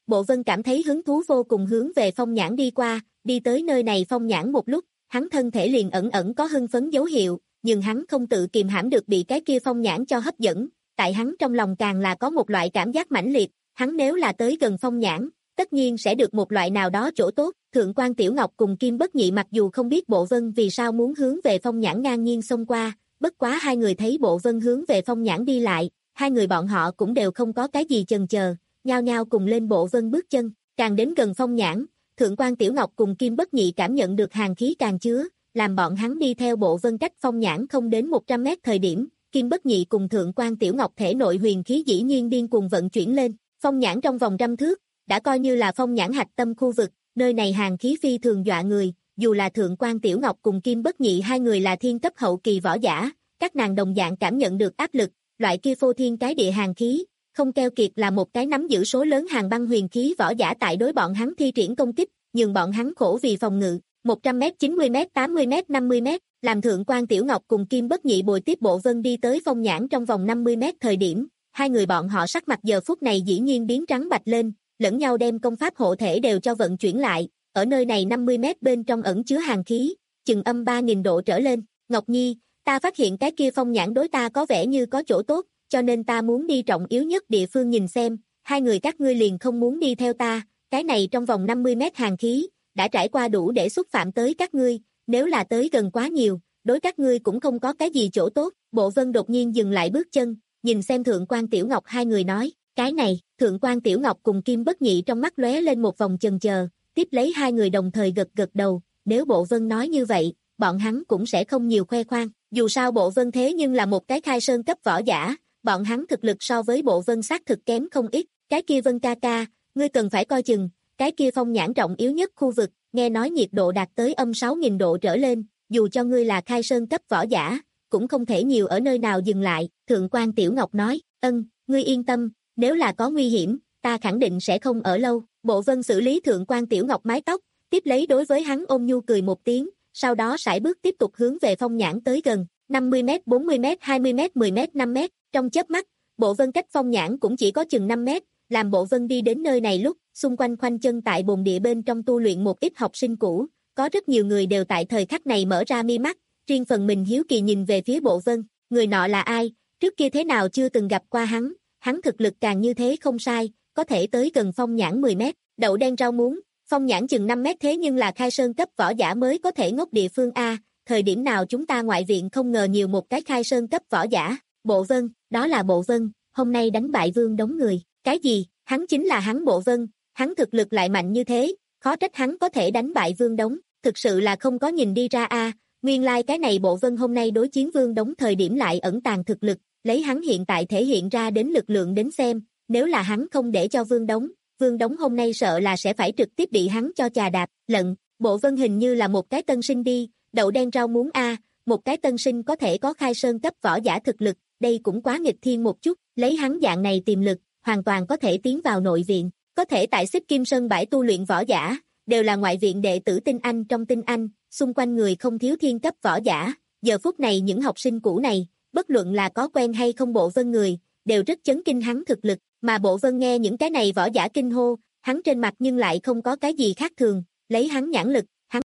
Bộ Vân cảm thấy hứng thú vô cùng hướng về phong nhãn đi qua, đi tới nơi này phong nhãn một lúc, hắn thân thể liền ẩn ẩn có hưng phấn dấu hiệu, nhưng hắn không tự kìm hãm được bị cái kia phong nhãn cho hấp dẫn, tại hắn trong lòng càng là có một loại cảm giác mãnh liệt, hắn nếu là tới gần phong nhãn, tất nhiên sẽ được một loại nào đó chỗ tốt. Thượng quan Tiểu Ngọc cùng Kim Bất Nhị mặc dù không biết Bộ Vân vì sao muốn hướng về phong nhãn ngang nhiên xông qua, bất quá hai người thấy Bộ Vân hướng về phong nhãn đi lại, hai người bọn họ cũng đều không có cái gì chần chờ, nhao nhao cùng lên Bộ Vân bước chân, càng đến gần phong nhãn, Thượng quan Tiểu Ngọc cùng Kim Bất Nhị cảm nhận được hàn khí càng chứa, làm bọn hắn đi theo Bộ Vân cách phong nhãn không đến một trăm mét thời điểm, Kim Bất Nhị cùng Thượng quan Tiểu Ngọc thể nội huyền khí dĩ nhiên điên cuồng vận chuyển lên, phong nhãn trong vòng trăm thước, đã coi như là phong nhãn hạch tâm khu vực, nơi này hàn khí phi thường dọa người, dù là Thượng quan Tiểu Ngọc cùng Kim Bất Nhị hai người là thiên cấp hậu kỳ võ giả, các nàng đồng dạng cảm nhận được áp lực, loại kia phô thiên cái địa hàn khí, không keo kiệt là một cái nắm giữ số lớn hàn băng huyền khí võ giả tại đối bọn hắn thi triển công kích, nhưng bọn hắn khổ vì phòng ngự, một trăm mét, chín mươi mét, tám mươi mét, năm mươi mét, làm Thượng quan Tiểu Ngọc cùng Kim Bất Nhị bồi tiếp Bộ Vân đi tới phong nhãn trong vòng năm mươi mét thời điểm, hai người bọn họ sắc mặt giờ phút này dĩ nhiên biến trắng bạch lên, lẫn nhau đem công pháp hộ thể đều cho vận chuyển lại, ở nơi này năm mươi mét bên trong ẩn chứa hàn khí, chừng âm ba nghìn độ trở lên. Ngọc Nhi, ta phát hiện cái kia phong nhãn đối ta có vẻ như có chỗ tốt, cho nên ta muốn đi trọng yếu nhất địa phương nhìn xem, hai người các ngươi liền không muốn đi theo ta, cái này trong vòng năm mươi mét hàn khí, đã trải qua đủ để xúc phạm tới các ngươi, nếu là tới gần quá nhiều, đối các ngươi cũng không có cái gì chỗ tốt. Bộ Vân đột nhiên dừng lại bước chân, nhìn xem Thượng quan Tiểu Ngọc hai người nói, cái này, Thượng quan Tiểu Ngọc cùng Kim Bất Nhị trong mắt lóe lên một vòng chần chờ, tiếp lấy hai người đồng thời gật gật đầu, nếu Bộ Vân nói như vậy, bọn hắn cũng sẽ không nhiều khoe khoang, dù sao Bộ Vân thế nhưng là một cái khai sơn cấp võ giả, bọn hắn thực lực so với Bộ Vân xác thực kém không ít, cái kia Vân ca ca, ngươi cần phải coi chừng, cái kia phong nhãn trọng yếu nhất khu vực, nghe nói nhiệt độ đạt tới âm sáu nghìn độ trở lên, dù cho ngươi là khai sơn cấp võ giả, cũng không thể nhiều ở nơi nào dừng lại. Thượng quan Tiểu Ngọc nói, ân, ngươi yên tâm, nếu là có nguy hiểm, ta khẳng định sẽ không ở lâu. Bộ Vân xử lý Thượng quan Tiểu Ngọc mái tóc, tiếp lấy đối với hắn ôn nhu cười một tiếng, sau đó sải bước tiếp tục hướng về phong nhãn tới gần, năm mươi mét, bốn mươi mét, hai mươi mét, mười mét, năm mét, trong chớp mắt, Bộ Vân cách phong nhãn cũng chỉ có chừng năm mét, làm Bộ Vân đi đến nơi này lúc, xung quanh khoanh chân tại bồn địa bên trong tu luyện một ít học sinh cũ, có rất nhiều người đều tại thời khắc này mở ra mi mắt, riêng phần mình hiếu kỳ nhìn về phía Bộ Vân, người nọ là ai, trước kia thế nào chưa từng gặp qua hắn, hắn thực lực càng như thế không sai, có thể tới gần phong nhãn mười mét, đậu đen rau muống, phong nhãn chừng năm mét thế nhưng là khai sơn cấp võ giả mới có thể ngốc địa phương A, thời điểm nào chúng ta ngoại viện không ngờ nhiều một cái khai sơn cấp võ giả. Bộ Vân, đó là Bộ Vân, hôm nay đánh bại Vương Đống người, cái gì, hắn chính là hắn Bộ Vân, hắn thực lực lại mạnh như thế, khó trách hắn có thể đánh bại Vương Đống, thực sự là không có nhìn đi ra a, nguyên lai like cái này Bộ Vân hôm nay đối chiến Vương Đống thời điểm lại ẩn tàng thực lực, lấy hắn hiện tại thể hiện ra đến lực lượng đến xem, nếu là hắn không để cho Vương Đống, Vương Đống hôm nay sợ là sẽ phải trực tiếp bị hắn cho chà đạp, lận, Bộ Vân hình như là một cái tân sinh đi, đậu đen rau muống a, một cái tân sinh có thể có khai sơn cấp võ giả thực lực, đây cũng quá nghịch thiên một chút, lấy hắn dạng này tiềm lực, hoàn toàn có thể tiến vào nội viện, có thể tại Xích Kim Sơn bãi tu luyện võ giả, đều là ngoại viện đệ tử tinh anh trong tinh anh, xung quanh người không thiếu thiên cấp võ giả, giờ phút này những học sinh cũ này, bất luận là có quen hay không Bộ Vân người, đều rất chấn kinh hắn thực lực, mà Bộ Vân nghe những cái này võ giả kinh hô, hắn trên mặt nhưng lại không có cái gì khác thường, lấy hắn nhãn lực, hắn.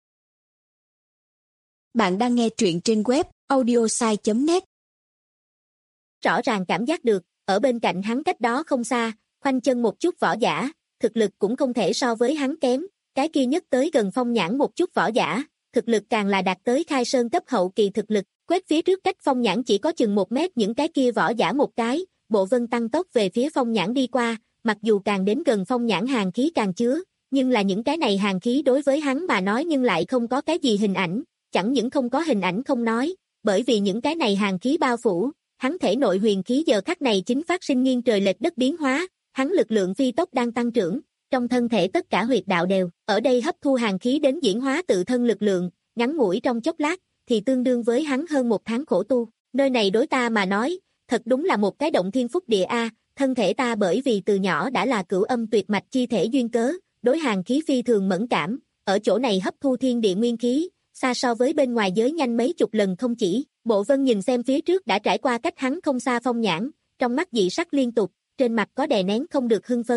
Bạn đang nghe truyện trên web audiosai chấm net. Rõ ràng cảm giác được, ở bên cạnh hắn cách đó không xa, khoanh chân một chút võ giả, thực lực cũng không thể so với hắn kém, cái kia nhất tới gần phong nhãn một chút võ giả, thực lực càng là đạt tới khai sơn cấp hậu kỳ thực lực, quét phía trước cách phong nhãn chỉ có chừng một mét những cái kia võ giả một cái, Bộ Vân tăng tốc về phía phong nhãn đi qua, mặc dù càng đến gần phong nhãn hàn khí càng chứa, nhưng là những cái này hàn khí đối với hắn mà nói nhưng lại không có cái gì hình ảnh, chẳng những không có hình ảnh không nói, bởi vì những cái này hàn khí bao phủ, hắn thể nội huyền khí giờ khắc này chính phát sinh nghiêng trời lệch đất biến hóa, hắn lực lượng phi tốc đang tăng trưởng, trong thân thể tất cả huyệt đạo đều, ở đây hấp thu hàn khí đến diễn hóa tự thân lực lượng, ngắn ngủi trong chốc lát, thì tương đương với hắn hơn một tháng khổ tu, nơi này đối ta mà nói, thật đúng là một cái động thiên phúc địa a, thân thể ta bởi vì từ nhỏ đã là cửu âm tuyệt mạch chi thể duyên cớ, đối hàn khí phi thường mẫn cảm, ở chỗ này hấp thu thiên địa nguyên khí, xa so với bên ngoài giới nhanh mấy chục lần không chỉ. Bộ Vân nhìn xem phía trước đã trải qua cách hắn không xa phong nhãn, trong mắt dị sắc liên tục, trên mặt có đè nén không được hưng phấn,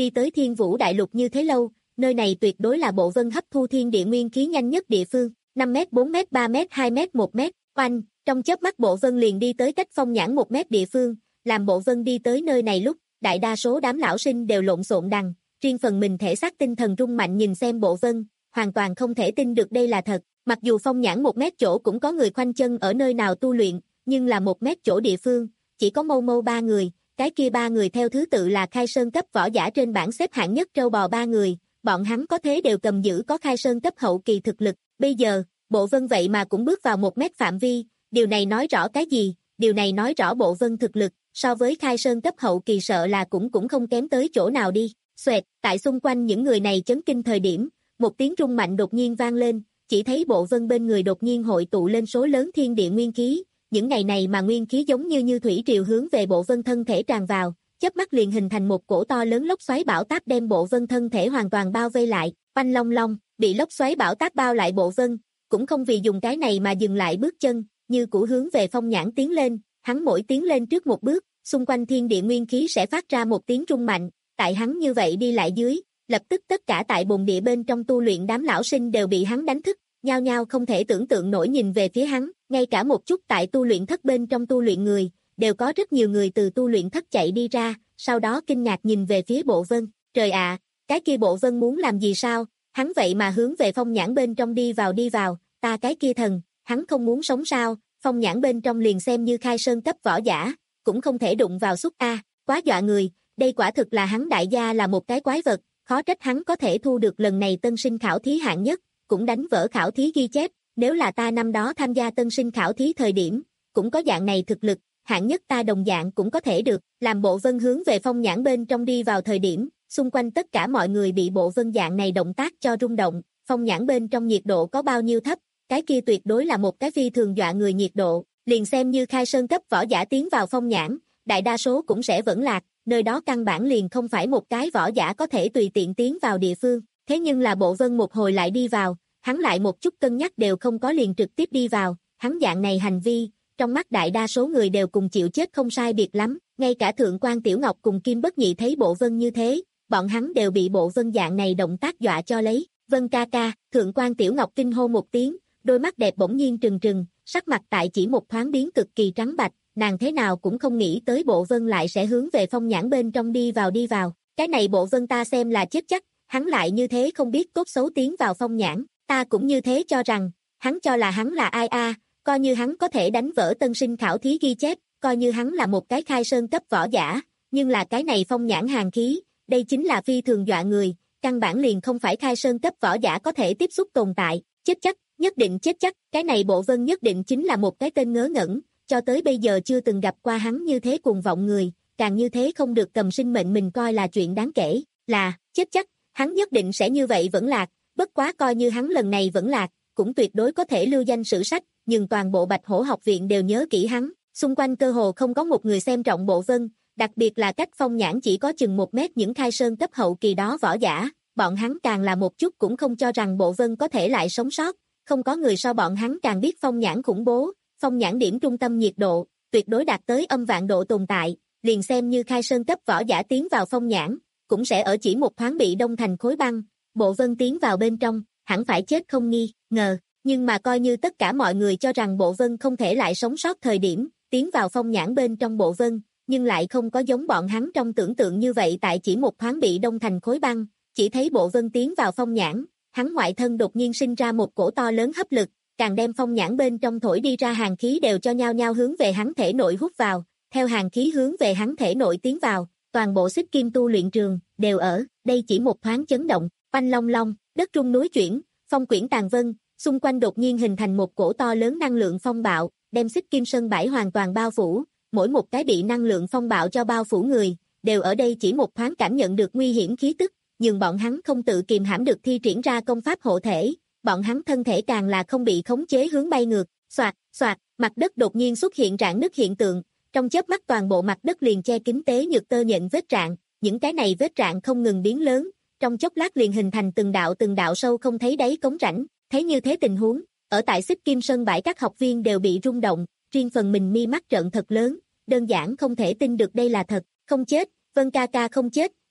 đi tới Thiên Vũ Đại Lục như thế lâu, nơi này tuyệt đối là Bộ Vân hấp thu thiên địa nguyên khí nhanh nhất địa phương, năm mét, bốn mét, ba mét, hai mét, một mét, oanh, trong chớp mắt Bộ Vân liền đi tới cách Phong Nhãn một mét địa phương, làm Bộ Vân đi tới nơi này lúc, đại đa số đám lão sinh đều lộn xộn đằng, riêng phần mình thể xác tinh thần rung mạnh nhìn xem Bộ Vân, hoàn toàn không thể tin được đây là thật, mặc dù Phong Nhãn một mét chỗ cũng có người khoanh chân ở nơi nào tu luyện, nhưng là một mét chỗ địa phương, chỉ có Mâu Mâu ba người, cái kia ba người theo thứ tự là khai sơn cấp võ giả trên bảng xếp hạng nhất trâu bò ba người, bọn hắn có thế đều cầm giữ có khai sơn cấp hậu kỳ thực lực, bây giờ, Bộ Vân vậy mà cũng bước vào một mét phạm vi, điều này nói rõ cái gì? Điều này nói rõ Bộ Vân thực lực, so với khai sơn cấp hậu kỳ sợ là cũng cũng không kém tới chỗ nào đi. Xoẹt, tại xung quanh những người này chấn kinh thời điểm, một tiếng rung mạnh đột nhiên vang lên, chỉ thấy Bộ Vân bên người đột nhiên hội tụ lên số lớn thiên địa nguyên khí, những ngày này mà nguyên khí giống như như thủy triều hướng về Bộ Vân thân thể tràn vào, chớp mắt liền hình thành một cổ to lớn lốc xoáy bão táp đem Bộ Vân thân thể hoàn toàn bao vây lại, oanh long long, bị lốc xoáy bão táp bao lại Bộ Vân, cũng không vì dùng cái này mà dừng lại bước chân, như cũ hướng về Phong Nhãn tiến lên, hắn mỗi tiến lên trước một bước, xung quanh thiên địa nguyên khí sẽ phát ra một tiếng rung mạnh, tại hắn như vậy đi lại dưới, lập tức tất cả tại bồn địa bên trong tu luyện đám lão sinh đều bị hắn đánh thức, nhao nhao không thể tưởng tượng nổi nhìn về phía hắn, ngay cả một chút tại tu luyện thất bên trong tu luyện người, đều có rất nhiều người từ tu luyện thất chạy đi ra, sau đó kinh ngạc nhìn về phía Bộ Vân, trời ạ, cái kia Bộ Vân muốn làm gì sao, hắn vậy mà hướng về Phong Nhãn bên trong đi vào đi vào, ta cái kia thần, hắn không muốn sống sao, Phong Nhãn bên trong liền xem như khai sơn cấp võ giả, cũng không thể đụng vào xúc a, quá dọa người, đây quả thực là hắn đại gia là một cái quái vật, khó trách hắn có thể thu được lần này tân sinh khảo thí hạng nhất, cũng đánh vỡ khảo thí ghi chép, nếu là ta năm đó tham gia tân sinh khảo thí thời điểm, cũng có dạng này thực lực, hạng nhất ta đồng dạng cũng có thể được, làm Bộ Vân hướng về Phong Nhãn bên trong đi vào thời điểm, xung quanh tất cả mọi người bị Bộ Vân dạng này động tác cho rung động, Phong Nhãn bên trong nhiệt độ có bao nhiêu thấp, cái kia tuyệt đối là một cái phi thường dọa người nhiệt độ, liền xem như khai sơn cấp võ giả tiến vào Phong Nhãn, đại đa số cũng sẽ vẫn lạc, nơi đó căn bản liền không phải một cái võ giả có thể tùy tiện tiến vào địa phương, thế nhưng là Bộ Vân một hồi lại đi vào, hắn lại một chút cân nhắc đều không có liền trực tiếp đi vào, hắn dạng này hành vi, trong mắt đại đa số người đều cùng chịu chết không sai biệt lắm, ngay cả Thượng quan Tiểu Ngọc cùng Kim Bất Nhị thấy Bộ Vân như thế, bọn hắn đều bị Bộ Vân dạng này động tác dọa cho lấy, Vân ca ca, Thượng quan Tiểu Ngọc kinh hô một tiếng, đôi mắt đẹp bỗng nhiên trừng trừng, sắc mặt tại chỉ một thoáng biến cực kỳ trắng bạch, nàng thế nào cũng không nghĩ tới Bộ Vân lại sẽ hướng về Phong Nhãn bên trong đi vào đi vào, cái này Bộ Vân ta xem là chết chắc, hắn lại như thế không biết tốt xấu tiến vào Phong Nhãn, ta cũng như thế cho rằng, hắn cho là hắn là ai a, coi như hắn có thể đánh vỡ tân sinh khảo thí ghi chép, coi như hắn là một cái khai sơn cấp võ giả, nhưng là cái này Phong Nhãn hàn khí, đây chính là phi thường dọa người, căn bản liền không phải khai sơn cấp võ giả có thể tiếp xúc tồn tại, chết chắc, nhất định chết chắc, cái này Bộ Vân nhất định chính là một cái tên ngớ ngẩn, cho tới bây giờ chưa từng gặp qua hắn như thế cuồng vọng người, càng như thế không được cầm sinh mệnh mình coi là chuyện đáng kể, là, chết chắc, hắn nhất định sẽ như vậy vẫn lạc, bất quá coi như hắn lần này vẫn lạc, cũng tuyệt đối có thể lưu danh sử sách, nhưng toàn bộ Bạch Hổ học viện đều nhớ kỹ hắn, xung quanh cơ hồ không có một người xem trọng Bộ Vân, đặc biệt là cách Phong Nhãn chỉ có chừng một mét những khai sơn cấp hậu kỳ đó võ giả, bọn hắn càng là một chút cũng không cho rằng Bộ Vân có thể lại sống sót, không có người so bọn hắn càng biết Phong Nhãn khủng bố, Phong Nhãn điểm trung tâm nhiệt độ, tuyệt đối đạt tới âm vạn độ tồn tại, liền xem như khai sơn cấp võ giả tiến vào Phong Nhãn, cũng sẽ ở chỉ một thoáng bị đông thành khối băng, Bộ Vân tiến vào bên trong, hẳn phải chết không nghi ngờ, nhưng mà coi như tất cả mọi người cho rằng Bộ Vân không thể lại sống sót thời điểm, tiến vào Phong Nhãn bên trong Bộ Vân, nhưng lại không có giống bọn hắn trong tưởng tượng như vậy tại chỉ một thoáng bị đông thành khối băng, chỉ thấy Bộ Vân tiến vào Phong Nhãn, hắn ngoại thân đột nhiên sinh ra một cổ to lớn hấp lực, càng đem Phong Nhãn bên trong thổi đi ra hàn khí đều cho nhau nhau hướng về hắn thể nội hút vào, theo hàn khí hướng về hắn thể nội tiến vào, toàn bộ Xích Kim tu luyện trường đều ở đây chỉ một thoáng chấn động, oanh long long, đất rung núi chuyển, phong quyển tàn vân, xung quanh đột nhiên hình thành một cổ to lớn năng lượng phong bạo, đem Xích Kim Sơn bãi hoàn toàn bao phủ, mỗi một cái bị năng lượng phong bạo cho bao phủ người, đều ở đây chỉ một thoáng cảm nhận được nguy hiểm khí tức, nhưng bọn hắn không tự kìm hãm được thi triển ra công pháp hộ thể, bọn hắn thân thể càng là không bị khống chế hướng bay ngược, xoạt, xoạt, mặt đất đột nhiên xuất hiện rạn nứt hiện tượng, trong chớp mắt toàn bộ mặt đất liền che kín tế nhược tơ nhện vết rạn, những cái này vết rạn không ngừng biến lớn, trong chốc lát liền hình thành từng đạo từng đạo sâu không thấy đáy cống rãnh, thấy như thế tình huống, ở tại Xích Kim Sơn bãi các học viên đều bị rung động, riêng phần mình mi mắt trợn thật lớn, đơn giản không thể tin được đây là thật, không chết, Vân ca ca không chết,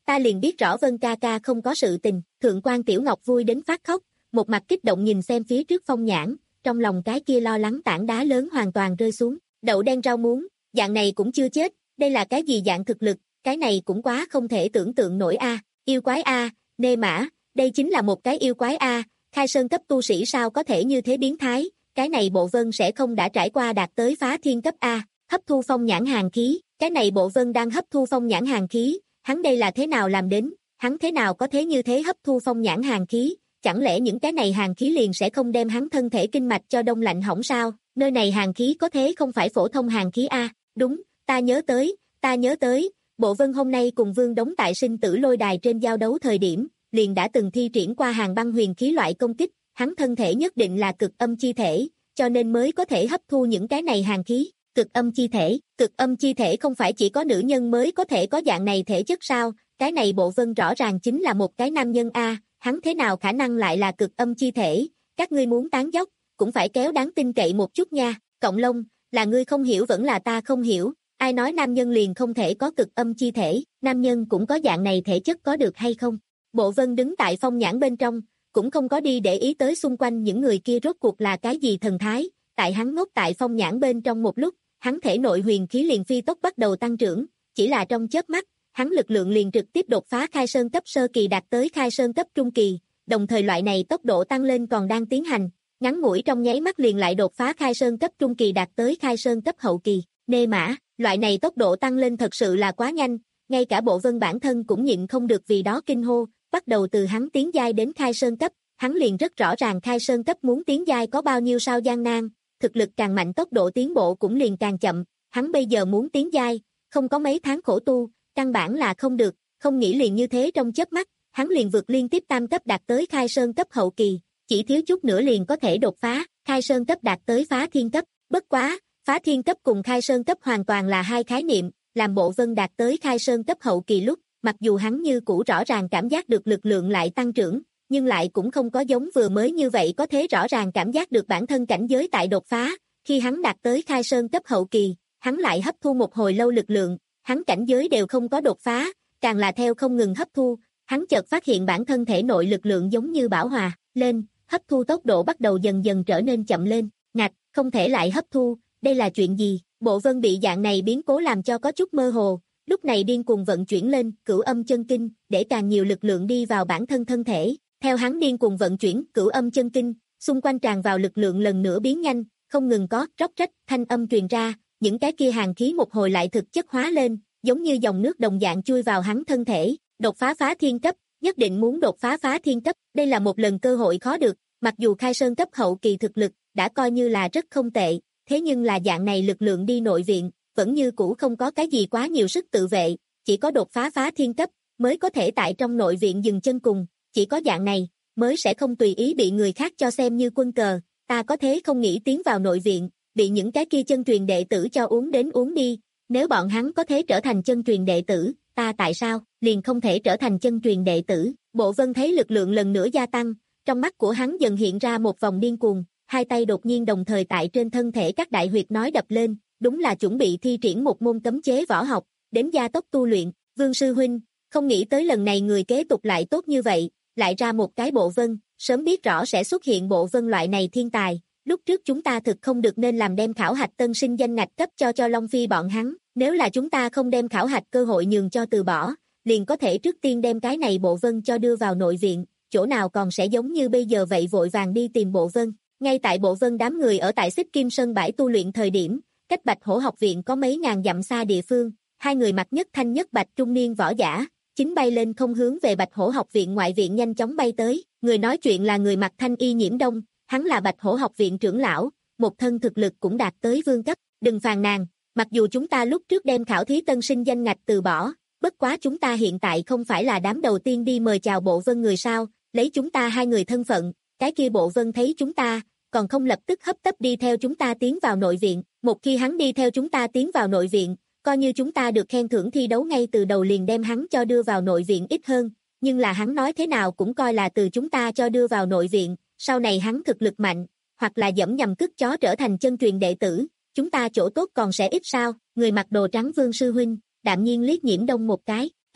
ta liền biết rõ Vân ca ca không có sự tình. Thượng quan Tiểu Ngọc vui đến phát khóc, một mặt kích động nhìn xem phía trước Phong Nhãn, trong lòng cái kia lo lắng tảng đá lớn hoàn toàn rơi xuống. Đậu đen rau muống, dạng này cũng chưa chết, đây là cái gì dạng thực lực, cái này cũng quá không thể tưởng tượng nổi a. Yêu quái a, nê mã, đây chính là một cái yêu quái a, khai sơn cấp tu sĩ sao có thể như thế biến thái, cái này Bộ Vân sẽ không đã trải qua đạt tới phá thiên cấp a. Hấp thu Phong Nhãn hàn khí, cái này Bộ Vân đang hấp thu Phong Nhãn hàn khí, hắn đây là thế nào làm đến, hắn thế nào có thế như thế hấp thu Phong Nhãn hàn khí, chẳng lẽ những cái này hàn khí liền sẽ không đem hắn thân thể kinh mạch cho đông lạnh hỏng sao, nơi này hàn khí có thế không phải phổ thông hàn khí a. Đúng, ta nhớ tới, ta nhớ tới, Bộ Vân hôm nay cùng Vương Đống tại sinh tử lôi đài trên giao đấu thời điểm, liền đã từng thi triển qua hàng băng huyền khí loại công kích, hắn thân thể nhất định là cực âm chi thể, cho nên mới có thể hấp thu những cái này hàn khí. Cực âm chi thể, cực âm chi thể không phải chỉ có nữ nhân mới có thể có dạng này thể chất sao, cái này Bộ Vân rõ ràng chính là một cái nam nhân a, hắn thế nào khả năng lại là cực âm chi thể, các ngươi muốn tán dóc, cũng phải kéo đáng tin cậy một chút nha. Cộng Long, là ngươi không hiểu vẫn là ta không hiểu, ai nói nam nhân liền không thể có cực âm chi thể, nam nhân cũng có dạng này thể chất có được hay không? Bộ Vân đứng tại Phong Nhãn bên trong, cũng không có đi để ý tới xung quanh những người kia rốt cuộc là cái gì thần thái, tại hắn ngốc tại Phong Nhãn bên trong một lúc, hắn thể nội huyền khí liền phi tốc bắt đầu tăng trưởng, chỉ là trong chớp mắt, hắn lực lượng liền trực tiếp đột phá khai sơn cấp sơ kỳ đạt tới khai sơn cấp trung kỳ, đồng thời loại này tốc độ tăng lên còn đang tiến hành, ngắn ngủi trong nháy mắt liền lại đột phá khai sơn cấp trung kỳ đạt tới khai sơn cấp hậu kỳ. Nê mã, loại này tốc độ tăng lên thật sự là quá nhanh, ngay cả Bộ Vân bản thân cũng nhịn không được vì đó kinh hô, bắt đầu từ hắn tiến giai đến khai sơn cấp, hắn liền rất rõ ràng khai sơn cấp muốn tiến giai có bao nhiêu sao gian nan, thực lực càng mạnh tốc độ tiến bộ cũng liền càng chậm, hắn bây giờ muốn tiến giai, không có mấy tháng khổ tu, căn bản là không được, không nghĩ liền như thế trong chớp mắt, hắn liền vượt liên tiếp tam cấp đạt tới khai sơn cấp hậu kỳ, chỉ thiếu chút nữa liền có thể đột phá, khai sơn cấp đạt tới phá thiên cấp, bất quá, phá thiên cấp cùng khai sơn cấp hoàn toàn là hai khái niệm, làm Bộ Vân đạt tới khai sơn cấp hậu kỳ lúc, mặc dù hắn như cũ rõ ràng cảm giác được lực lượng lại tăng trưởng, nhưng lại cũng không có giống vừa mới như vậy có thể rõ ràng cảm giác được bản thân cảnh giới tại đột phá, khi hắn đạt tới khai sơn cấp hậu kỳ, hắn lại hấp thu một hồi lâu lực lượng, hắn cảnh giới đều không có đột phá, càng là theo không ngừng hấp thu, hắn chợt phát hiện bản thân thể nội lực lượng giống như bão hòa lên, hấp thu tốc độ bắt đầu dần dần trở nên chậm lên, ngạch, không thể lại hấp thu, đây là chuyện gì? Bộ Vân bị dạng này biến cố làm cho có chút mơ hồ, lúc này điên cuồng vận chuyển lên Cửu Âm Chân Kinh, để càng nhiều lực lượng đi vào bản thân thân thể. Theo hắn điên cuồng vận chuyển Cửu Âm Chân Kinh, xung quanh tràn vào lực lượng lần nữa biến nhanh, không ngừng có róc rách thanh âm truyền ra, những cái kia hàn khí một hồi lại thực chất hóa lên, giống như dòng nước đồng dạng chui vào hắn thân thể, đột phá phá thiên cấp, nhất định muốn đột phá phá thiên cấp, đây là một lần cơ hội khó được, mặc dù khai sơn cấp hậu kỳ thực lực đã coi như là rất không tệ, thế nhưng là dạng này lực lượng đi nội viện, vẫn như cũ không có cái gì quá nhiều sức tự vệ, chỉ có đột phá phá thiên cấp, mới có thể tại trong nội viện dừng chân cùng, chỉ có dạng này, mới sẽ không tùy ý bị người khác cho xem như quân cờ, ta có thế không nghĩ tiến vào nội viện, bị những cái kia chân truyền đệ tử cho uống đến uống đi, nếu bọn hắn có thể trở thành chân truyền đệ tử, ta tại sao, liền không thể trở thành chân truyền đệ tử. Bộ Vân thấy lực lượng lần nữa gia tăng, trong mắt của hắn dần hiện ra một vòng điên cuồng, hai tay đột nhiên đồng thời tại trên thân thể các đại huyệt nói đập lên, đúng là chuẩn bị thi triển một môn cấm chế võ học, đến gia tốc tu luyện. Vương sư huynh, không nghĩ tới lần này người kế tục lại tốt như vậy, lại ra một cái Bộ Vân, sớm biết rõ sẽ xuất hiện Bộ Vân loại này thiên tài, lúc trước chúng ta thực không được nên làm đem khảo hạch tân sinh danh ngạch cấp cho cho Long Phi bọn hắn, nếu là chúng ta không đem khảo hạch cơ hội nhường cho từ bỏ, liền có thể trước tiên đem cái này Bộ Vân cho đưa vào nội viện, chỗ nào còn sẽ giống như bây giờ vậy vội vàng đi tìm Bộ Vân. Ngay tại Bộ Vân đám người ở tại Xích Kim Sơn bãi tu luyện thời điểm, cách Bạch Hổ học viện có mấy ngàn dặm xa địa phương, hai người mặc nhất thanh nhất bạch trung niên võ giả, chính bay lên không hướng về Bạch Hổ học viện ngoại viện nhanh chóng bay tới, người nói chuyện là người mặc thanh y Nhiễm Đông, hắn là Bạch Hổ học viện trưởng lão, một thân thực lực cũng đạt tới vương cấp, đừng phàn nàn, mặc dù chúng ta lúc trước đem khảo thí tân sinh danh ngạch từ bỏ, bất quá chúng ta hiện tại không phải là đám đầu tiên đi mời chào Bộ Vân người sao, lấy chúng ta hai người thân phận, cái kia Bộ Vân thấy chúng ta, còn không lập tức hấp tấp đi theo chúng ta tiến vào nội viện, một khi hắn đi theo chúng ta tiến vào nội viện, coi như chúng ta được khen thưởng thi đấu ngay từ đầu liền đem hắn cho đưa vào nội viện ít hơn, nhưng là hắn nói thế nào cũng coi là từ chúng ta cho đưa vào nội viện, sau này hắn thực lực mạnh, hoặc là dẫm nhầm cất chó trở thành chân truyền đệ tử, chúng ta chỗ tốt còn sẽ ít sao? Người mặc đồ trắng Vương sư huynh, đạm nhiên liếc Nhiễm Đông một cái, ân,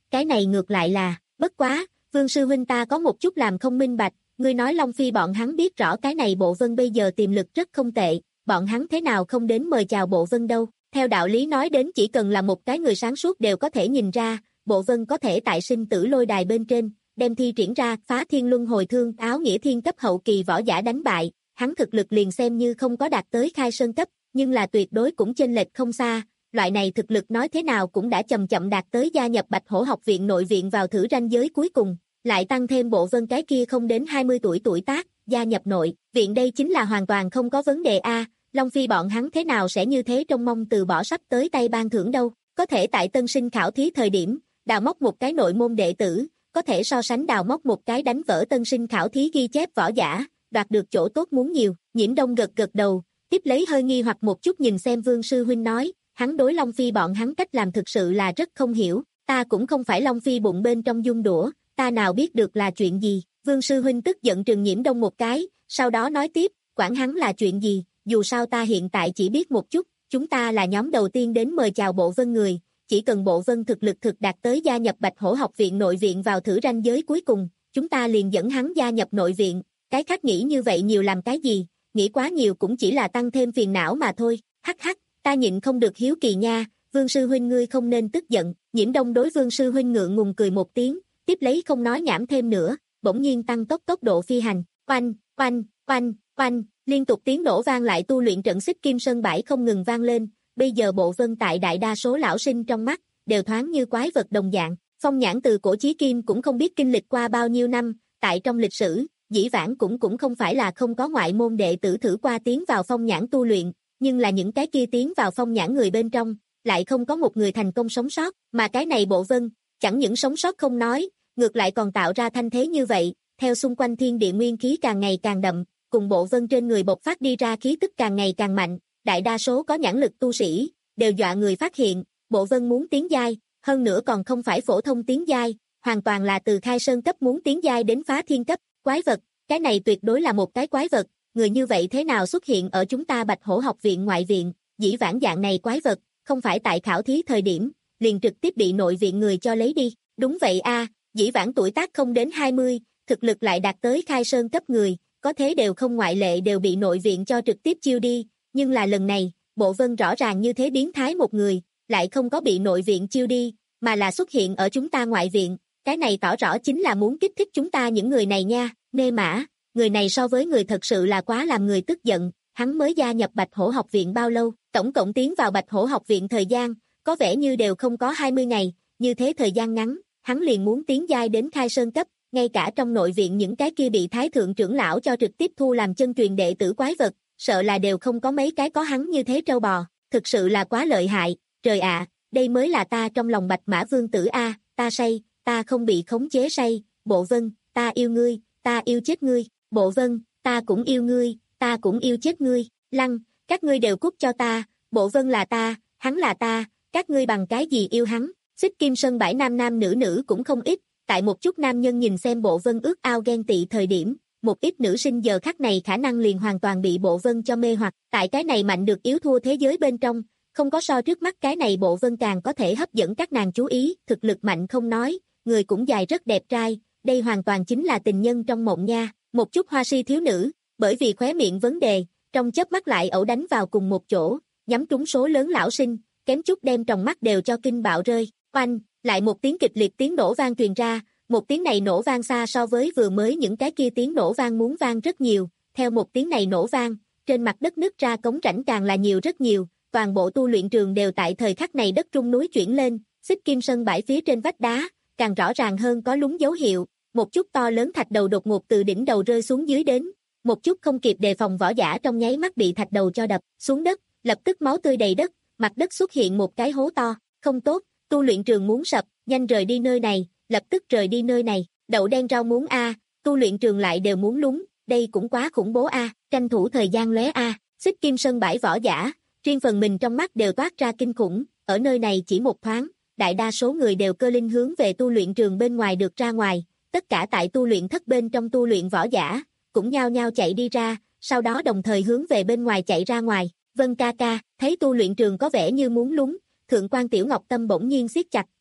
cái này ngược lại là, bất quá, Vương sư huynh ta có một chút làm không minh bạch, ngươi nói Long Phi bọn hắn biết rõ cái này Bộ Vân bây giờ tiềm lực rất không tệ, bọn hắn thế nào không đến mời chào Bộ Vân đâu, theo đạo lý nói đến chỉ cần là một cái người sáng suốt đều có thể nhìn ra, Bộ Vân có thể tại sinh tử lôi đài bên trên, đem thi triển ra phá thiên luân hồi thương áo nghĩa thiên cấp hậu kỳ võ giả đánh bại, hắn thực lực liền xem như không có đạt tới khai sơn cấp, nhưng là tuyệt đối cũng chênh lệch không xa, loại này thực lực nói thế nào cũng đã chậm chậm đạt tới gia nhập Bạch Hổ học viện nội viện vào thử ranh giới cuối cùng, lại tăng thêm Bộ Vân cái kia không đến hai mươi tuổi tuổi tác, gia nhập nội viện đây chính là hoàn toàn không có vấn đề a. Long Phi bọn hắn thế nào sẽ như thế trông mong từ bỏ sắp tới tay ban thưởng đâu, có thể tại tân sinh khảo thí thời điểm, đào móc một cái nội môn đệ tử, có thể so sánh đào móc một cái đánh vỡ tân sinh khảo thí ghi chép võ giả, đoạt được chỗ tốt muốn nhiều, Nhiễm Đông gật gật đầu, tiếp lấy hơi nghi hoặc một chút nhìn xem Vương sư huynh nói, hắn đối Long Phi bọn hắn cách làm thực sự là rất không hiểu, ta cũng không phải Long Phi bụng bên trong dung đũa, ta nào biết được là chuyện gì, Vương sư huynh tức giận trừng Nhiễm Đông một cái, sau đó nói tiếp, quản hắn là chuyện gì, dù sao ta hiện tại chỉ biết một chút, chúng ta là nhóm đầu tiên đến mời chào Bộ Vân người, chỉ cần Bộ Vân thực lực thực đạt tới gia nhập Bạch Hổ học viện nội viện vào thử ranh giới cuối cùng, chúng ta liền dẫn hắn gia nhập nội viện, cái khác nghĩ như vậy nhiều làm cái gì, nghĩ quá nhiều cũng chỉ là tăng thêm phiền não mà thôi, hắc hắc, ta nhịn không được hiếu kỳ nha, Vương sư huynh ngươi không nên tức giận, Nhiễm Đông đối Vương sư huynh ngượng ngùng cười một tiếng, tiếp lấy không nói nhảm thêm nữa, bỗng nhiên tăng tốc tốc độ phi hành, oanh, oanh, oanh, oanh, liên tục tiếng nổ vang lại tu luyện trận xích kim sơn bãi không ngừng vang lên, bây giờ Bộ Vân tại đại đa số lão sinh trong mắt, đều thoáng như quái vật đồng dạng, Phong Nhãn từ cổ chí kim cũng không biết kinh lịch qua bao nhiêu năm, tại trong lịch sử, dĩ vãng cũng cũng không phải là không có ngoại môn đệ tử thử qua tiến vào Phong Nhãn tu luyện, nhưng là những cái kia tiến vào Phong Nhãn người bên trong, lại không có một người thành công sống sót, mà cái này Bộ Vân, chẳng những sống sót không nói, ngược lại còn tạo ra thanh thế như vậy, theo xung quanh thiên địa nguyên khí càng ngày càng đậm, cùng Bộ Vân trên người bộc phát đi ra khí tức càng ngày càng mạnh, đại đa số có nhãn lực tu sĩ, đều dọa người phát hiện, Bộ Vân muốn tiến giai, hơn nữa còn không phải phổ thông tiến giai, hoàn toàn là từ khai sơn cấp muốn tiến giai đến phá thiên cấp, quái vật, cái này tuyệt đối là một cái quái vật, người như vậy thế nào xuất hiện ở chúng ta Bạch Hổ học viện ngoại viện, dĩ vãng dạng này quái vật, không phải tại khảo thí thời điểm, liền trực tiếp bị nội viện người cho lấy đi, đúng vậy a, dĩ vãng tuổi tác không đến hai mươi, thực lực lại đạt tới khai sơn cấp người, có thế đều không ngoại lệ đều bị nội viện cho trực tiếp chiêu đi, nhưng là lần này, Bộ Vân rõ ràng như thế biến thái một người, lại không có bị nội viện chiêu đi, mà là xuất hiện ở chúng ta ngoại viện, cái này tỏ rõ chính là muốn kích thích chúng ta những người này nha, Nê Mã, người này so với người thật sự là quá làm người tức giận, hắn mới gia nhập Bạch Hổ học viện bao lâu, tổng cộng tiến vào Bạch Hổ học viện thời gian, có vẻ như đều không có hai mươi ngày, như thế thời gian ngắn, hắn liền muốn tiến giai đến khai sơn cấp, ngay cả trong nội viện những cái kia bị thái thượng trưởng lão cho trực tiếp thu làm chân truyền đệ tử quái vật, sợ là đều không có mấy cái có hắn như thế trâu bò, thực sự là quá lợi hại, trời ạ, đây mới là ta trong lòng Bạch Mã Vương tử a, ta say, ta không bị khống chế say, Bộ Vân, ta yêu ngươi, ta yêu chết ngươi, Bộ Vân, ta cũng yêu ngươi, ta cũng yêu chết ngươi, Lăng, các ngươi đều cút cho ta, Bộ Vân là ta, hắn là ta, các ngươi bằng cái gì yêu hắn, xích kim sơn bãi nam nam nữ nữ cũng không ít, tại một chút nam nhân nhìn xem Bộ Vân ước ao ghen tị thời điểm, một ít nữ sinh giờ khắc này khả năng liền hoàn toàn bị Bộ Vân cho mê hoặc, tại cái này mạnh được yếu thua thế giới bên trong, không có so trước mắt cái này Bộ Vân càng có thể hấp dẫn các nàng chú ý, thực lực mạnh không nói, người cũng dài rất đẹp trai, đây hoàn toàn chính là tình nhân trong mộng nha, một chút hoa si thiếu nữ, bởi vì khóe miệng vấn đề, trong chớp mắt lại ẩu đánh vào cùng một chỗ, nhắm trúng số lớn lão sinh, kém chút đem tròng mắt đều cho kinh bạo rơi, oanh, lại một tiếng kịch liệt tiếng nổ vang truyền ra, một tiếng này nổ vang xa so với vừa mới những cái kia tiếng nổ vang muốn vang rất nhiều, theo một tiếng này nổ vang, trên mặt đất nứt ra cống rãnh càng là nhiều rất nhiều, toàn bộ tu luyện trường đều tại thời khắc này đất rung núi chuyển lên, xích kim sơn bãi phía trên vách đá, càng rõ ràng hơn có lúng dấu hiệu, một chút to lớn thạch đầu đột ngột từ đỉnh đầu rơi xuống dưới đến, một chút không kịp đề phòng võ giả trong nháy mắt bị thạch đầu cho đập xuống đất, lập tức máu tươi đầy đất, mặt đất xuất hiện một cái hố to, không tốt, tu luyện trường muốn sập, nhanh rời đi nơi này, lập tức rời đi nơi này, đậu đen rau muống a, tu luyện trường lại đều muốn lúng, đây cũng quá khủng bố a, tranh thủ thời gian lóe a, xích kim sơn bãi võ giả, riêng phần mình trong mắt đều toát ra kinh khủng, ở nơi này chỉ một thoáng, đại đa số người đều cơ linh hướng về tu luyện trường bên ngoài được ra ngoài, tất cả tại tu luyện thất bên trong tu luyện võ giả, cũng nhao nhao chạy đi ra, sau đó đồng thời hướng về bên ngoài chạy ra ngoài, Vân ca ca, thấy tu luyện trường có vẻ như muốn lúng, Thượng quan Tiểu Ngọc tâm bỗng nhiên siết chặt,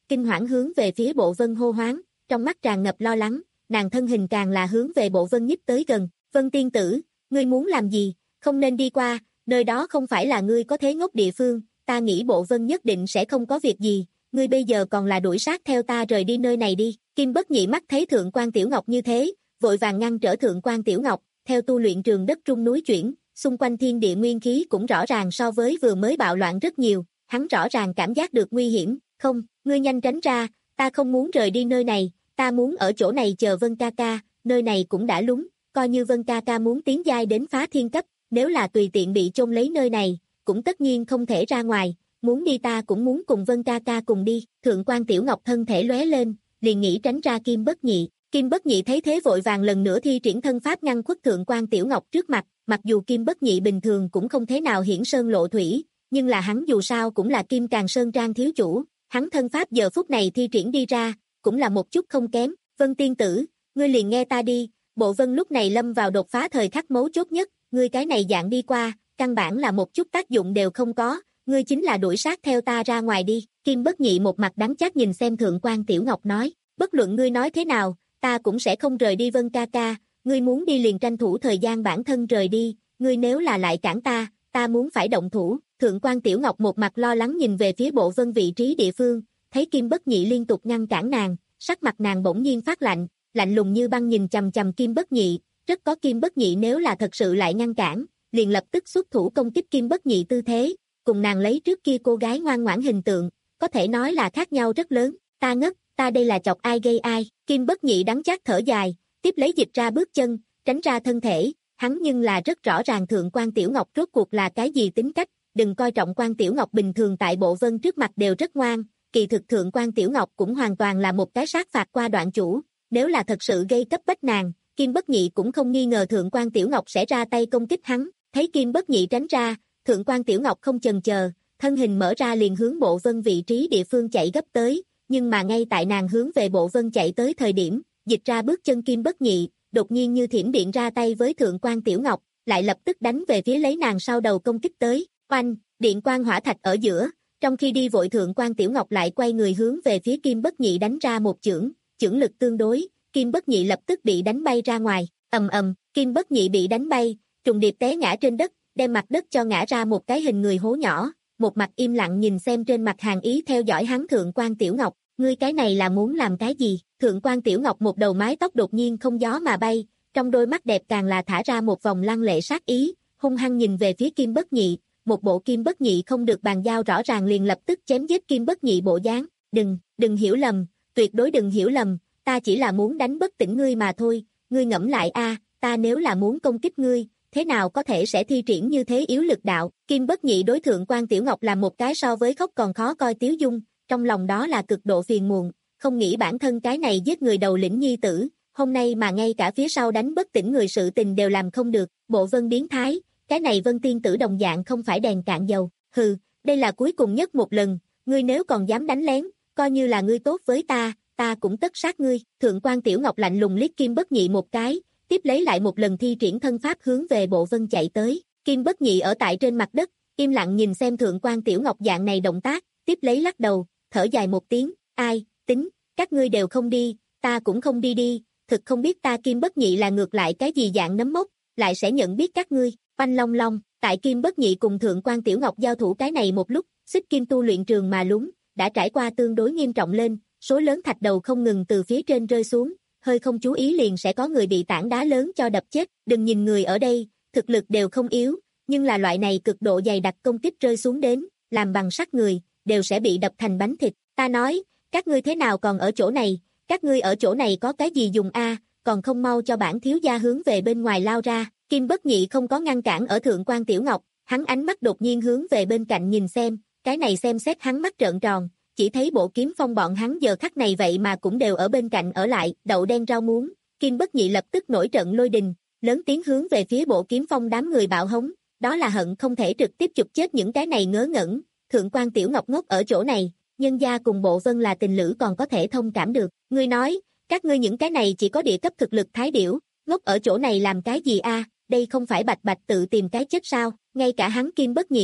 kinh hoảng hướng về phía Bộ Vân hô hoáng, trong mắt tràn ngập lo lắng, nàng thân hình càng là hướng về Bộ Vân nhích tới gần. Vân tiên tử, ngươi muốn làm gì? Không nên đi qua, nơi đó không phải là ngươi có thế ngốc địa phương, ta nghĩ Bộ Vân nhất định sẽ không có việc gì, ngươi bây giờ còn là đuổi sát theo ta rời đi nơi này đi. Kim Bất Nhị mắt thấy Thượng quan Tiểu Ngọc như thế, vội vàng ngăn trở Thượng quan Tiểu Ngọc, theo tu luyện trường đất trung núi chuyển, xung quanh thiên địa nguyên khí cũng rõ ràng so với vừa mới bạo loạn rất nhiều, hắn rõ ràng cảm giác được nguy hiểm, không, ngươi nhanh tránh ra, ta không muốn rời đi nơi này, ta muốn ở chỗ này chờ Vân ca ca, nơi này cũng đã lúng, coi như Vân ca ca muốn tiến giai đến phá thiên cấp, nếu là tùy tiện bị chôn lấy nơi này, cũng tất nhiên không thể ra ngoài, muốn đi ta cũng muốn cùng Vân ca ca cùng đi. Thượng quan Tiểu Ngọc thân thể lóe lên, liền nghĩ tránh ra Kim Bất Nhị. Kim Bất Nhị thấy thế vội vàng lần nữa thi triển thân pháp ngăn khuất Thượng quan Tiểu Ngọc trước mặt, mặc dù Kim Bất Nhị bình thường cũng không thế nào hiển sơn lộ thủy, nhưng là hắn dù sao cũng là Kim Càn Sơn Trang thiếu chủ, hắn thân pháp giờ phút này thi triển đi ra, cũng là một chút không kém. Vân tiên tử, ngươi liền nghe ta đi, Bộ Vân lúc này lâm vào đột phá thời khắc mấu chốt nhất, ngươi cái này dạng đi qua, căn bản là một chút tác dụng đều không có, ngươi chính là đuổi sát theo ta ra ngoài đi. Kim Bất Nhị một mặt đắng chát nhìn xem Thượng quan Tiểu Ngọc nói, bất luận ngươi nói thế nào, ta cũng sẽ không rời đi Vân ca ca, ngươi muốn đi liền tranh thủ thời gian bản thân rời đi, ngươi nếu là lại cản ta, ta muốn phải động thủ. Thượng quan Tiểu Ngọc một mặt lo lắng nhìn về phía Bộ Vân vị trí địa phương, thấy Kim Bất Nhị liên tục ngăn cản nàng, sắc mặt nàng bỗng nhiên phát lạnh, lạnh lùng như băng nhìn chằm chằm Kim Bất Nhị, rất có Kim Bất Nhị nếu là thật sự lại ngăn cản, liền lập tức xuất thủ công kích Kim Bất Nhị tư thế, cùng nàng lấy trước kia cô gái ngoan ngoãn hình tượng, có thể nói là khác nhau rất lớn. Ta ngất, ta đây là chọc ai gây ai. Kim Bất Nhị đắng chát thở dài, tiếp lấy dịch ra bước chân, tránh ra thân thể, hắn nhưng là rất rõ ràng Thượng quan Tiểu Ngọc rốt cuộc là cái gì tính cách, đừng coi trọng quan Tiểu Ngọc bình thường tại Bộ Vân trước mặt đều rất ngoan, kỳ thực Thượng quan Tiểu Ngọc cũng hoàn toàn là một cái sát phạt qua đoạn chủ, nếu là thật sự gây cấp bách nàng, Kim Bất Nhị cũng không nghi ngờ Thượng quan Tiểu Ngọc sẽ ra tay công kích hắn. Thấy Kim Bất Nhị tránh ra, Thượng quan Tiểu Ngọc không chần chờ, thân hình mở ra liền hướng Bộ Vân vị trí địa phương chạy gấp tới, nhưng mà ngay tại nàng hướng về Bộ Vân chạy tới thời điểm, dịch ra bước chân Kim Bất Nhị, đột nhiên như thiểm điện ra tay với Thượng quan Tiểu Ngọc, lại lập tức đánh về phía lấy nàng sau đầu công kích tới. Oanh, điện quang hỏa thạch ở giữa, trong khi đi vội Thượng quan Tiểu Ngọc lại quay người hướng về phía Kim Bất Nhị đánh ra một chưởng, chưởng lực tương đối, Kim Bất Nhị lập tức bị đánh bay ra ngoài, ầm ầm, Kim Bất Nhị bị đánh bay, trùng điệp té ngã trên đất, đem mặt đất cho ngã ra một cái hình người hố nhỏ, một mặt im lặng nhìn xem trên mặt hàn ý theo dõi hắn Thượng quan Tiểu Ngọc, ngươi cái này là muốn làm cái gì? Thượng quan Tiểu Ngọc một đầu mái tóc đột nhiên không gió mà bay, trong đôi mắt đẹp càng là thả ra một vòng lăng lệ sát ý, hung hăng nhìn về phía Kim Bất Nhị, một bộ Kim Bất Nhị không được bàn giao rõ ràng liền lập tức chém giết Kim Bất Nhị bộ dáng. Đừng, đừng hiểu lầm, tuyệt đối đừng hiểu lầm, ta chỉ là muốn đánh bất tỉnh ngươi mà thôi, ngươi ngẫm lại a, ta nếu là muốn công kích ngươi, thế nào có thể sẽ thi triển như thế yếu lực đạo. Kim Bất Nhị đối Thượng quan Tiểu Ngọc làm một cái so với khóc còn khó coi tiếu dung, trong lòng đó là cực độ phiền muộn, không nghĩ bản thân cái này giết người đầu lĩnh nhi tử, hôm nay mà ngay cả phía sau đánh bất tỉnh người sự tình đều làm không được. Bộ Vân biến thái, cái này Vân tiên tử đồng dạng không phải đèn cạn dầu, hừ, đây là cuối cùng nhất một lần, ngươi nếu còn dám đánh lén, coi như là ngươi tốt với ta, ta cũng tất sát ngươi. Thượng quan Tiểu Ngọc lạnh lùng liếc Kim Bất Nhị một cái, tiếp lấy lại một lần thi triển thân pháp hướng về Bộ Vân chạy tới. Kim Bất Nhị ở tại trên mặt đất, im lặng nhìn xem Thượng quan Tiểu Ngọc dạng này động tác, tiếp lấy lắc đầu, thở dài một tiếng, ai, tính, các ngươi đều không đi, ta cũng không đi đi, thực không biết ta Kim Bất Nhị là ngược lại cái gì dạng nấm mốc, lại sẽ nhận biết các ngươi. Oanh long long, tại Kim Bất Nhị cùng Thượng quan Tiểu Ngọc giao thủ cái này một lúc, xích kim tu luyện trường mà lún, đã trải qua tương đối nghiêm trọng lên, số lớn thạch đầu không ngừng từ phía trên rơi xuống, hơi không chú ý liền sẽ có người bị tảng đá lớn cho đập chết. Đừng nhìn người ở đây, thực lực đều không yếu, nhưng là loại này cực độ dày đặc công kích rơi xuống đến, làm bằng sắt người, đều sẽ bị đập thành bánh thịt. Ta nói, các ngươi thế nào còn ở chỗ này, các ngươi ở chỗ này có cái gì dùng a, còn không mau cho bản thiếu gia hướng về bên ngoài lao ra. Kim Bất Nhị không có ngăn cản ở Thượng quan Tiểu Ngọc, hắn ánh mắt đột nhiên hướng về bên cạnh nhìn xem, cái này xem xét hắn mắt trợn tròn, chỉ thấy Bộ Kiếm Phong bọn hắn giờ khắc này vậy mà cũng đều ở bên cạnh ở lại, đậu đen rau muống. Kim Bất Nhị lập tức nổi trận lôi đình, lớn tiếng hướng về phía Bộ Kiếm Phong đám người bạo hống, đó là hận không thể trực tiếp chụp chết những cái này ngớ ngẩn. Thượng quan Tiểu Ngọc ngốc ở chỗ này, nhân gia cùng Bộ Vân là tình lữ còn có thể thông cảm được, ngươi nói, các ngươi những cái này chỉ có địa cấp thực lực thái điểu, ngốc ở chỗ này làm cái gì a? Đây không phải bạch bạch tự tìm cái chết sao? Ngay cả hắn Kim Bất Nhị,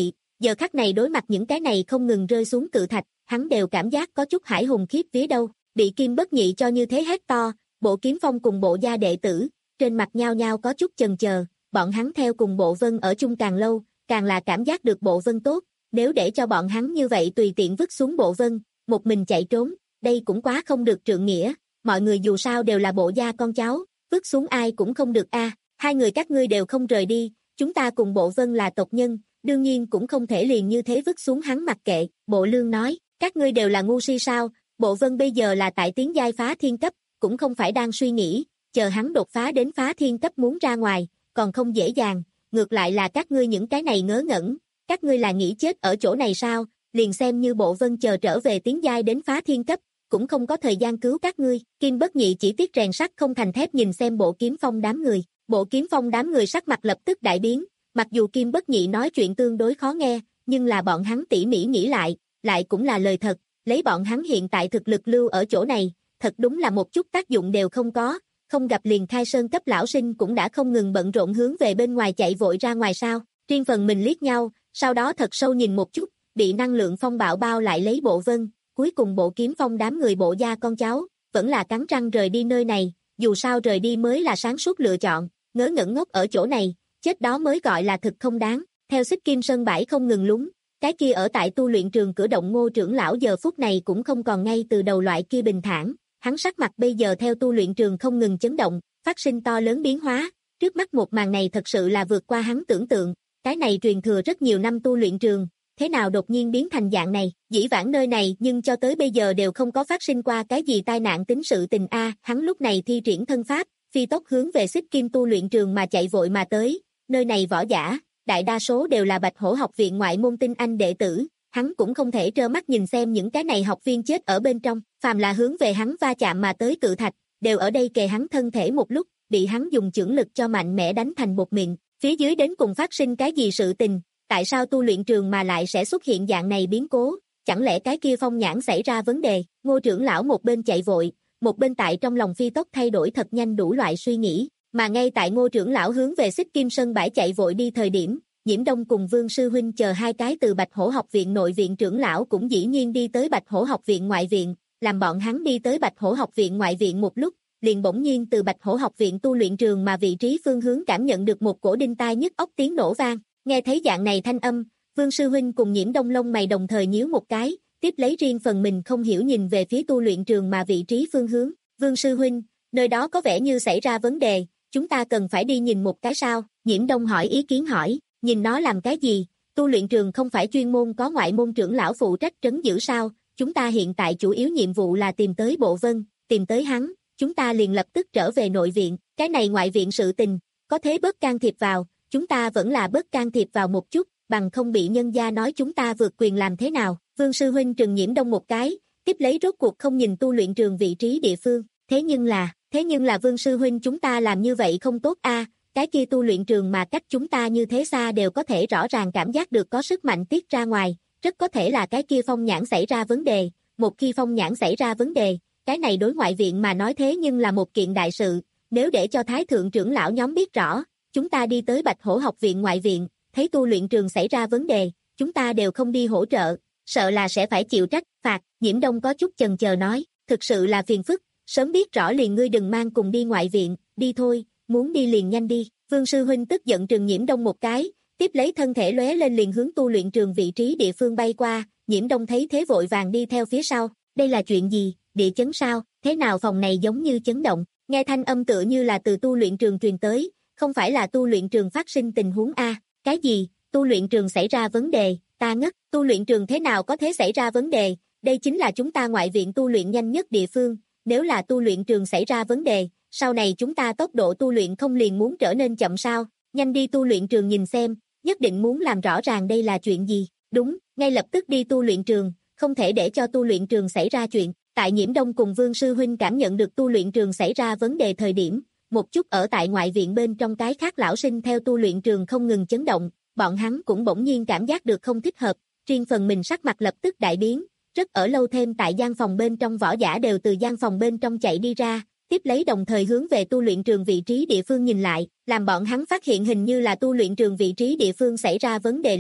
Giờ khắc này đối mặt những cái này không ngừng rơi xuống cự thạch, hắn đều cảm giác có chút hải hùng khiếp vía đâu, bị Kim Bất Nhị cho như thế hét to, Bộ Kiếm Phong cùng Bộ gia đệ tử, trên mặt nhao nhao có chút chần chờ, bọn hắn theo cùng Bộ Vân ở chung càng lâu, càng là cảm giác được Bộ Vân tốt, nếu để cho bọn hắn như vậy tùy tiện vứt xuống Bộ Vân, một mình chạy trốn, đây cũng quá không được trượng nghĩa, mọi người dù sao đều là Bộ gia con cháu, vứt xuống ai cũng không được a. Hai người các ngươi đều không rời đi, chúng ta cùng Bộ Vân là tộc nhân, đương nhiên cũng không thể liền như thế vứt xuống hắn mặc kệ, Bộ Lương nói, các ngươi đều là ngu si sao, Bộ Vân bây giờ là tại tiến giai phá thiên cấp, cũng không phải đang suy nghĩ, chờ hắn đột phá đến phá thiên cấp muốn ra ngoài, còn không dễ dàng, ngược lại là các ngươi những cái này ngớ ngẩn, các ngươi là nghĩ chết ở chỗ này sao, liền xem như Bộ Vân chờ trở về tiến giai đến phá thiên cấp, cũng không có thời gian cứu các ngươi, Kim Bất Nhị chỉ tiếc rèn sắt không thành thép nhìn xem Bộ Kiếm Phong đám người, Bộ Kiếm Phong đám người sắc mặt lập tức đại biến, mặc dù Kim Bất Nhị nói chuyện tương đối khó nghe, nhưng là bọn hắn tỉ mỉ nghĩ lại, lại cũng là lời thật, lấy bọn hắn hiện tại thực lực lưu ở chỗ này, thật đúng là một chút tác dụng đều không có, không gặp liền khai sơn cấp lão sinh cũng đã không ngừng bận rộn hướng về bên ngoài chạy vội ra ngoài sao, riêng phần mình liếc nhau, sau đó thật sâu nhìn một chút, bị năng lượng phong bạo bao lại lấy Bộ Vân, cuối cùng Bộ Kiếm Phong đám người Bộ gia con cháu, vẫn là cắn răng rời đi nơi này, dù sao rời đi mới là sáng suốt lựa chọn, ngớ ngẩn ngốc ở chỗ này, chết đó mới gọi là thực không đáng, theo Xích Kim Sơn bãi không ngừng lúng, cái kia ở tại tu luyện trường cửa động Ngô trưởng lão giờ phút này cũng không còn ngay từ đầu loại kia bình thản, hắn sắc mặt bây giờ theo tu luyện trường không ngừng chấn động, phát sinh to lớn biến hóa, trước mắt một màn này thật sự là vượt qua hắn tưởng tượng, cái này truyền thừa rất nhiều năm tu luyện trường, thế nào đột nhiên biến thành dạng này, dĩ vãng nơi này nhưng cho tới bây giờ đều không có phát sinh qua cái gì tai nạn tính sự tình a, hắn lúc này thi triển thân pháp, phi tốc hướng về Xích Kim tu luyện trường mà chạy vội mà tới, nơi này võ giả, đại đa số đều là Bạch Hổ học viện ngoại môn tinh anh đệ tử, hắn cũng không thể trơ mắt nhìn xem những cái này học viên chết ở bên trong, phàm là hướng về hắn va chạm mà tới cự thạch, đều ở đây kề hắn thân thể một lúc, bị hắn dùng chưởng lực cho mạnh mẽ đánh thành bột mịn, phía dưới đến cùng phát sinh cái gì sự tình, tại sao tu luyện trường mà lại sẽ xuất hiện dạng này biến cố, chẳng lẽ cái kia phong nhãn xảy ra vấn đề, Ngô trưởng lão một bên chạy vội, một bên tại trong lòng phi tốc thay đổi thật nhanh đủ loại suy nghĩ, mà ngay tại Ngô trưởng lão hướng về Xích Kim Sơn bãi chạy vội đi thời điểm, Nhiễm Đông cùng Vương Sư Huynh chờ hai cái từ Bạch Hổ học viện nội viện trưởng lão cũng dĩ nhiên đi tới Bạch Hổ học viện ngoại viện, làm bọn hắn đi tới Bạch Hổ học viện ngoại viện một lúc, liền bỗng nhiên từ Bạch Hổ học viện tu luyện trường mà vị trí phương hướng cảm nhận được một cổ đinh tai nhức óc tiếng nổ vang, nghe thấy dạng này thanh âm, Vương Sư Huynh cùng Nhiễm Đông lông mày đồng thời nhíu một cái, tiếp lấy riêng phần mình không hiểu nhìn về phía tu luyện trường mà vị trí phương hướng, Vương Sư Huynh, nơi đó có vẻ như xảy ra vấn đề, chúng ta cần phải đi nhìn một cái sao, Nhiễm Đông hỏi ý kiến hỏi, nhìn nó làm cái gì, tu luyện trường không phải chuyên môn có ngoại môn trưởng lão phụ trách trấn giữ sao, chúng ta hiện tại chủ yếu nhiệm vụ là tìm tới Bộ Vân, tìm tới hắn, chúng ta liền lập tức trở về nội viện, cái này ngoại viện sự tình, có thế bớt can thiệp vào, chúng ta vẫn là bớt can thiệp vào một chút, bằng không bị nhân gia nói chúng ta vượt quyền làm thế nào, Vương Sư Huynh trừng Nhiễm Đông một cái, tiếp lấy rốt cuộc không nhìn tu luyện trường vị trí địa phương, thế nhưng là, thế nhưng là Vương Sư Huynh chúng ta làm như vậy không tốt a. Cái kia tu luyện trường mà cách chúng ta như thế xa đều có thể rõ ràng cảm giác được có sức mạnh tiết ra ngoài, rất có thể là cái kia phong nhãn xảy ra vấn đề, một khi phong nhãn xảy ra vấn đề, cái này đối ngoại viện mà nói thế nhưng là một kiện đại sự, nếu để cho Thái Thượng trưởng lão nhóm biết rõ, chúng ta đi tới Bạch Hổ học viện ngoại viện, thấy tu luyện trường xảy ra vấn đề, chúng ta đều không đi hỗ trợ, sợ là sẽ phải chịu trách, phạt, Nhiễm Đông có chút chần chờ nói, thực sự là phiền phức, sớm biết rõ liền ngươi đừng mang cùng đi ngoại viện, đi thôi. Muốn đi liền nhanh đi, Vương Sư Huynh tức giận trừng Nhiễm Đông một cái, tiếp lấy thân thể lóe lên liền hướng tu luyện trường vị trí địa phương bay qua, Nhiễm Đông thấy thế vội vàng đi theo phía sau, đây là chuyện gì, địa chấn sao, thế nào phòng này giống như chấn động, nghe thanh âm tựa như là từ tu luyện trường truyền tới, không phải là tu luyện trường phát sinh tình huống a, cái gì, tu luyện trường xảy ra vấn đề, ta ngất, tu luyện trường thế nào có thể xảy ra vấn đề, đây chính là chúng ta ngoại viện tu luyện nhanh nhất địa phương, nếu là tu luyện trường xảy ra vấn đề, sau này chúng ta tốc độ tu luyện không liền muốn trở nên chậm sao, nhanh đi tu luyện trường nhìn xem, nhất định muốn làm rõ ràng đây là chuyện gì, đúng, ngay lập tức đi tu luyện trường, không thể để cho tu luyện trường xảy ra chuyện, tại Nhiễm Đông cùng Vương Sư Huynh cảm nhận được tu luyện trường xảy ra vấn đề thời điểm, một chút ở tại ngoại viện bên trong cái khác lão sinh theo tu luyện trường không ngừng chấn động, bọn hắn cũng bỗng nhiên cảm giác được không thích hợp, riêng phần mình sắc mặt lập tức đại biến, rất ở lâu thêm tại gian phòng bên trong võ giả đều từ gian phòng bên trong chạy đi ra, tiếp lấy đồng thời hướng về tu luyện trường vị trí địa phương nhìn lại, làm bọn hắn phát hiện hình như là tu luyện trường vị trí địa phương xảy ra vấn đề lúc,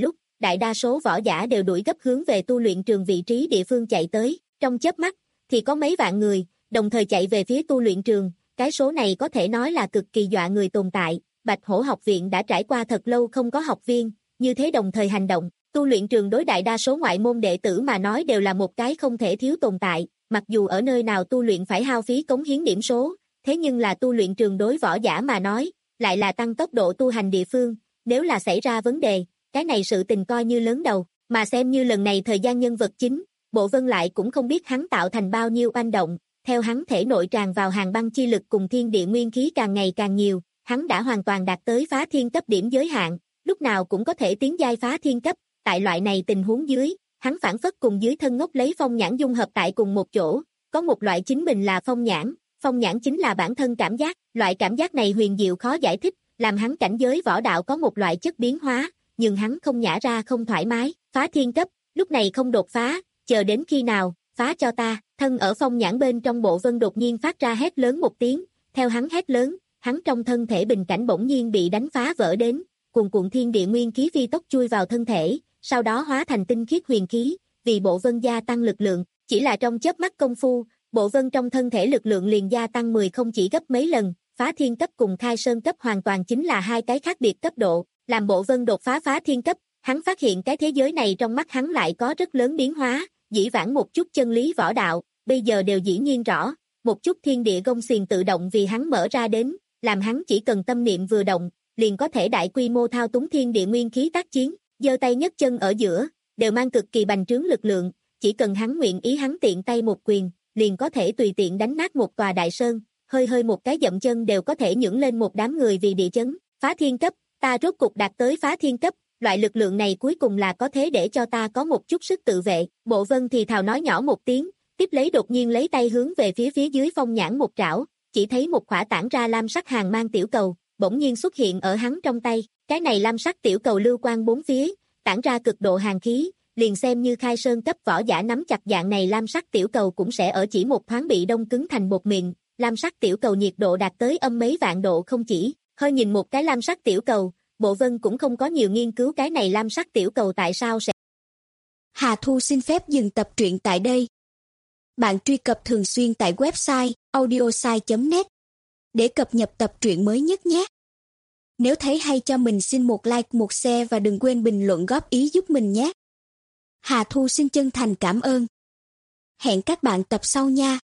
đại đa số võ giả đều đuổi gấp hướng về tu luyện trường vị trí địa phương chạy tới, trong chớp mắt thì có mấy vạn người đồng thời chạy về phía tu luyện trường, cái số này có thể nói là cực kỳ dọa người tồn tại. Bạch Hổ học viện đã trải qua thật lâu không có học viên như thế đồng thời hành động, tu luyện trường đối đại đa số ngoại môn đệ tử mà nói đều là một cái không thể thiếu tồn tại, mặc dù ở nơi nào tu luyện phải hao phí cống hiến điểm số, thế nhưng là tu luyện trường đối võ giả mà nói, lại là tăng tốc độ tu hành địa phương, nếu là xảy ra vấn đề, cái này sự tình coi như lớn đầu, mà xem như lần này thời gian nhân vật chính, Bộ Vân lại cũng không biết hắn tạo thành bao nhiêu oanh động, theo hắn thể nội tràn vào hàng băng chi lực cùng thiên địa nguyên khí càng ngày càng nhiều, hắn đã hoàn toàn đạt tới phá thiên cấp điểm giới hạn, lúc nào cũng có thể tiến giai phá thiên cấp, tại loại này tình huống dưới, hắn phản phất cùng dưới thân ngốc lấy phong nhãn dung hợp tại cùng một chỗ, có một loại chính mình là phong nhãn, phong nhãn chính là bản thân cảm giác, loại cảm giác này huyền diệu khó giải thích, làm hắn cảnh giới võ đạo có một loại chất biến hóa, nhưng hắn không nhả ra không thoải mái, phá thiên cấp, lúc này không đột phá, chờ đến khi nào, phá cho ta, thân ở phong nhãn bên trong Bộ Vân đột nhiên phát ra hét lớn một tiếng, theo hắn hét lớn, hắn trong thân thể bình cảnh bỗng nhiên bị đánh phá vỡ đến, cuồn cuộn thiên địa nguyên khí phi tốc chui vào thân thể, sau đó hóa thành tinh khiết huyền khí, vì Bộ Vân gia tăng lực lượng, chỉ là trong chớp mắt công phu, Bộ Vân trong thân thể lực lượng liền gia tăng mười không chỉ gấp mấy lần, phá thiên cấp cùng khai sơn cấp hoàn toàn chính là hai cái khác biệt cấp độ, làm Bộ Vân đột phá phá thiên cấp, hắn phát hiện cái thế giới này trong mắt hắn lại có rất lớn biến hóa, dĩ vãng một chút chân lý võ đạo, bây giờ đều dĩ nhiên rõ, một chút thiên địa gông xiềng tự động vì hắn mở ra đến, làm hắn chỉ cần tâm niệm vừa động, liền có thể đại quy mô thao túng thiên địa nguyên khí tác chiến, giơ tay nhấc chân ở giữa, đều mang cực kỳ bành trướng lực lượng, chỉ cần hắn nguyện ý hắn tiện tay một quyền, liền có thể tùy tiện đánh nát một tòa đại sơn, hơi hơi một cái dậm chân đều có thể nhửng lên một đám người vì địa chấn, phá thiên cấp, ta rốt cục đạt tới phá thiên cấp, loại lực lượng này cuối cùng là có thế để cho ta có một chút sức tự vệ, Bộ Vân thì thào nói nhỏ một tiếng, tiếp lấy đột nhiên lấy tay hướng về phía phía dưới phong nhãn một trảo, chỉ thấy một khỏa tản ra lam sắc hàng mang tiểu cầu, bỗng nhiên xuất hiện ở hắn trong tay, cái này lam sắc tiểu cầu lưu quang bốn phía, tản ra cực độ hàn khí, liền xem như khai sơn cấp võ giả nắm chặt dạng này lam sắc tiểu cầu cũng sẽ ở chỉ một thoáng bị đông cứng thành bột mịn, lam sắc tiểu cầu nhiệt độ đạt tới âm mấy vạn độ không chỉ, hơi nhìn một cái lam sắc tiểu cầu, Bộ Vân cũng không có nhiều nghiên cứu cái này lam sắc tiểu cầu tại sao sẽ. Hà Thu xin phép dừng tập truyện tại đây. Bạn truy cập thường xuyên tại website audiosai chấm net để cập nhật tập truyện mới nhất nhé. Nếu thấy hay cho mình xin một like, một share và đừng quên bình luận góp ý giúp mình nhé. Hà Thu xin chân thành cảm ơn. Hẹn các bạn tập sau nha.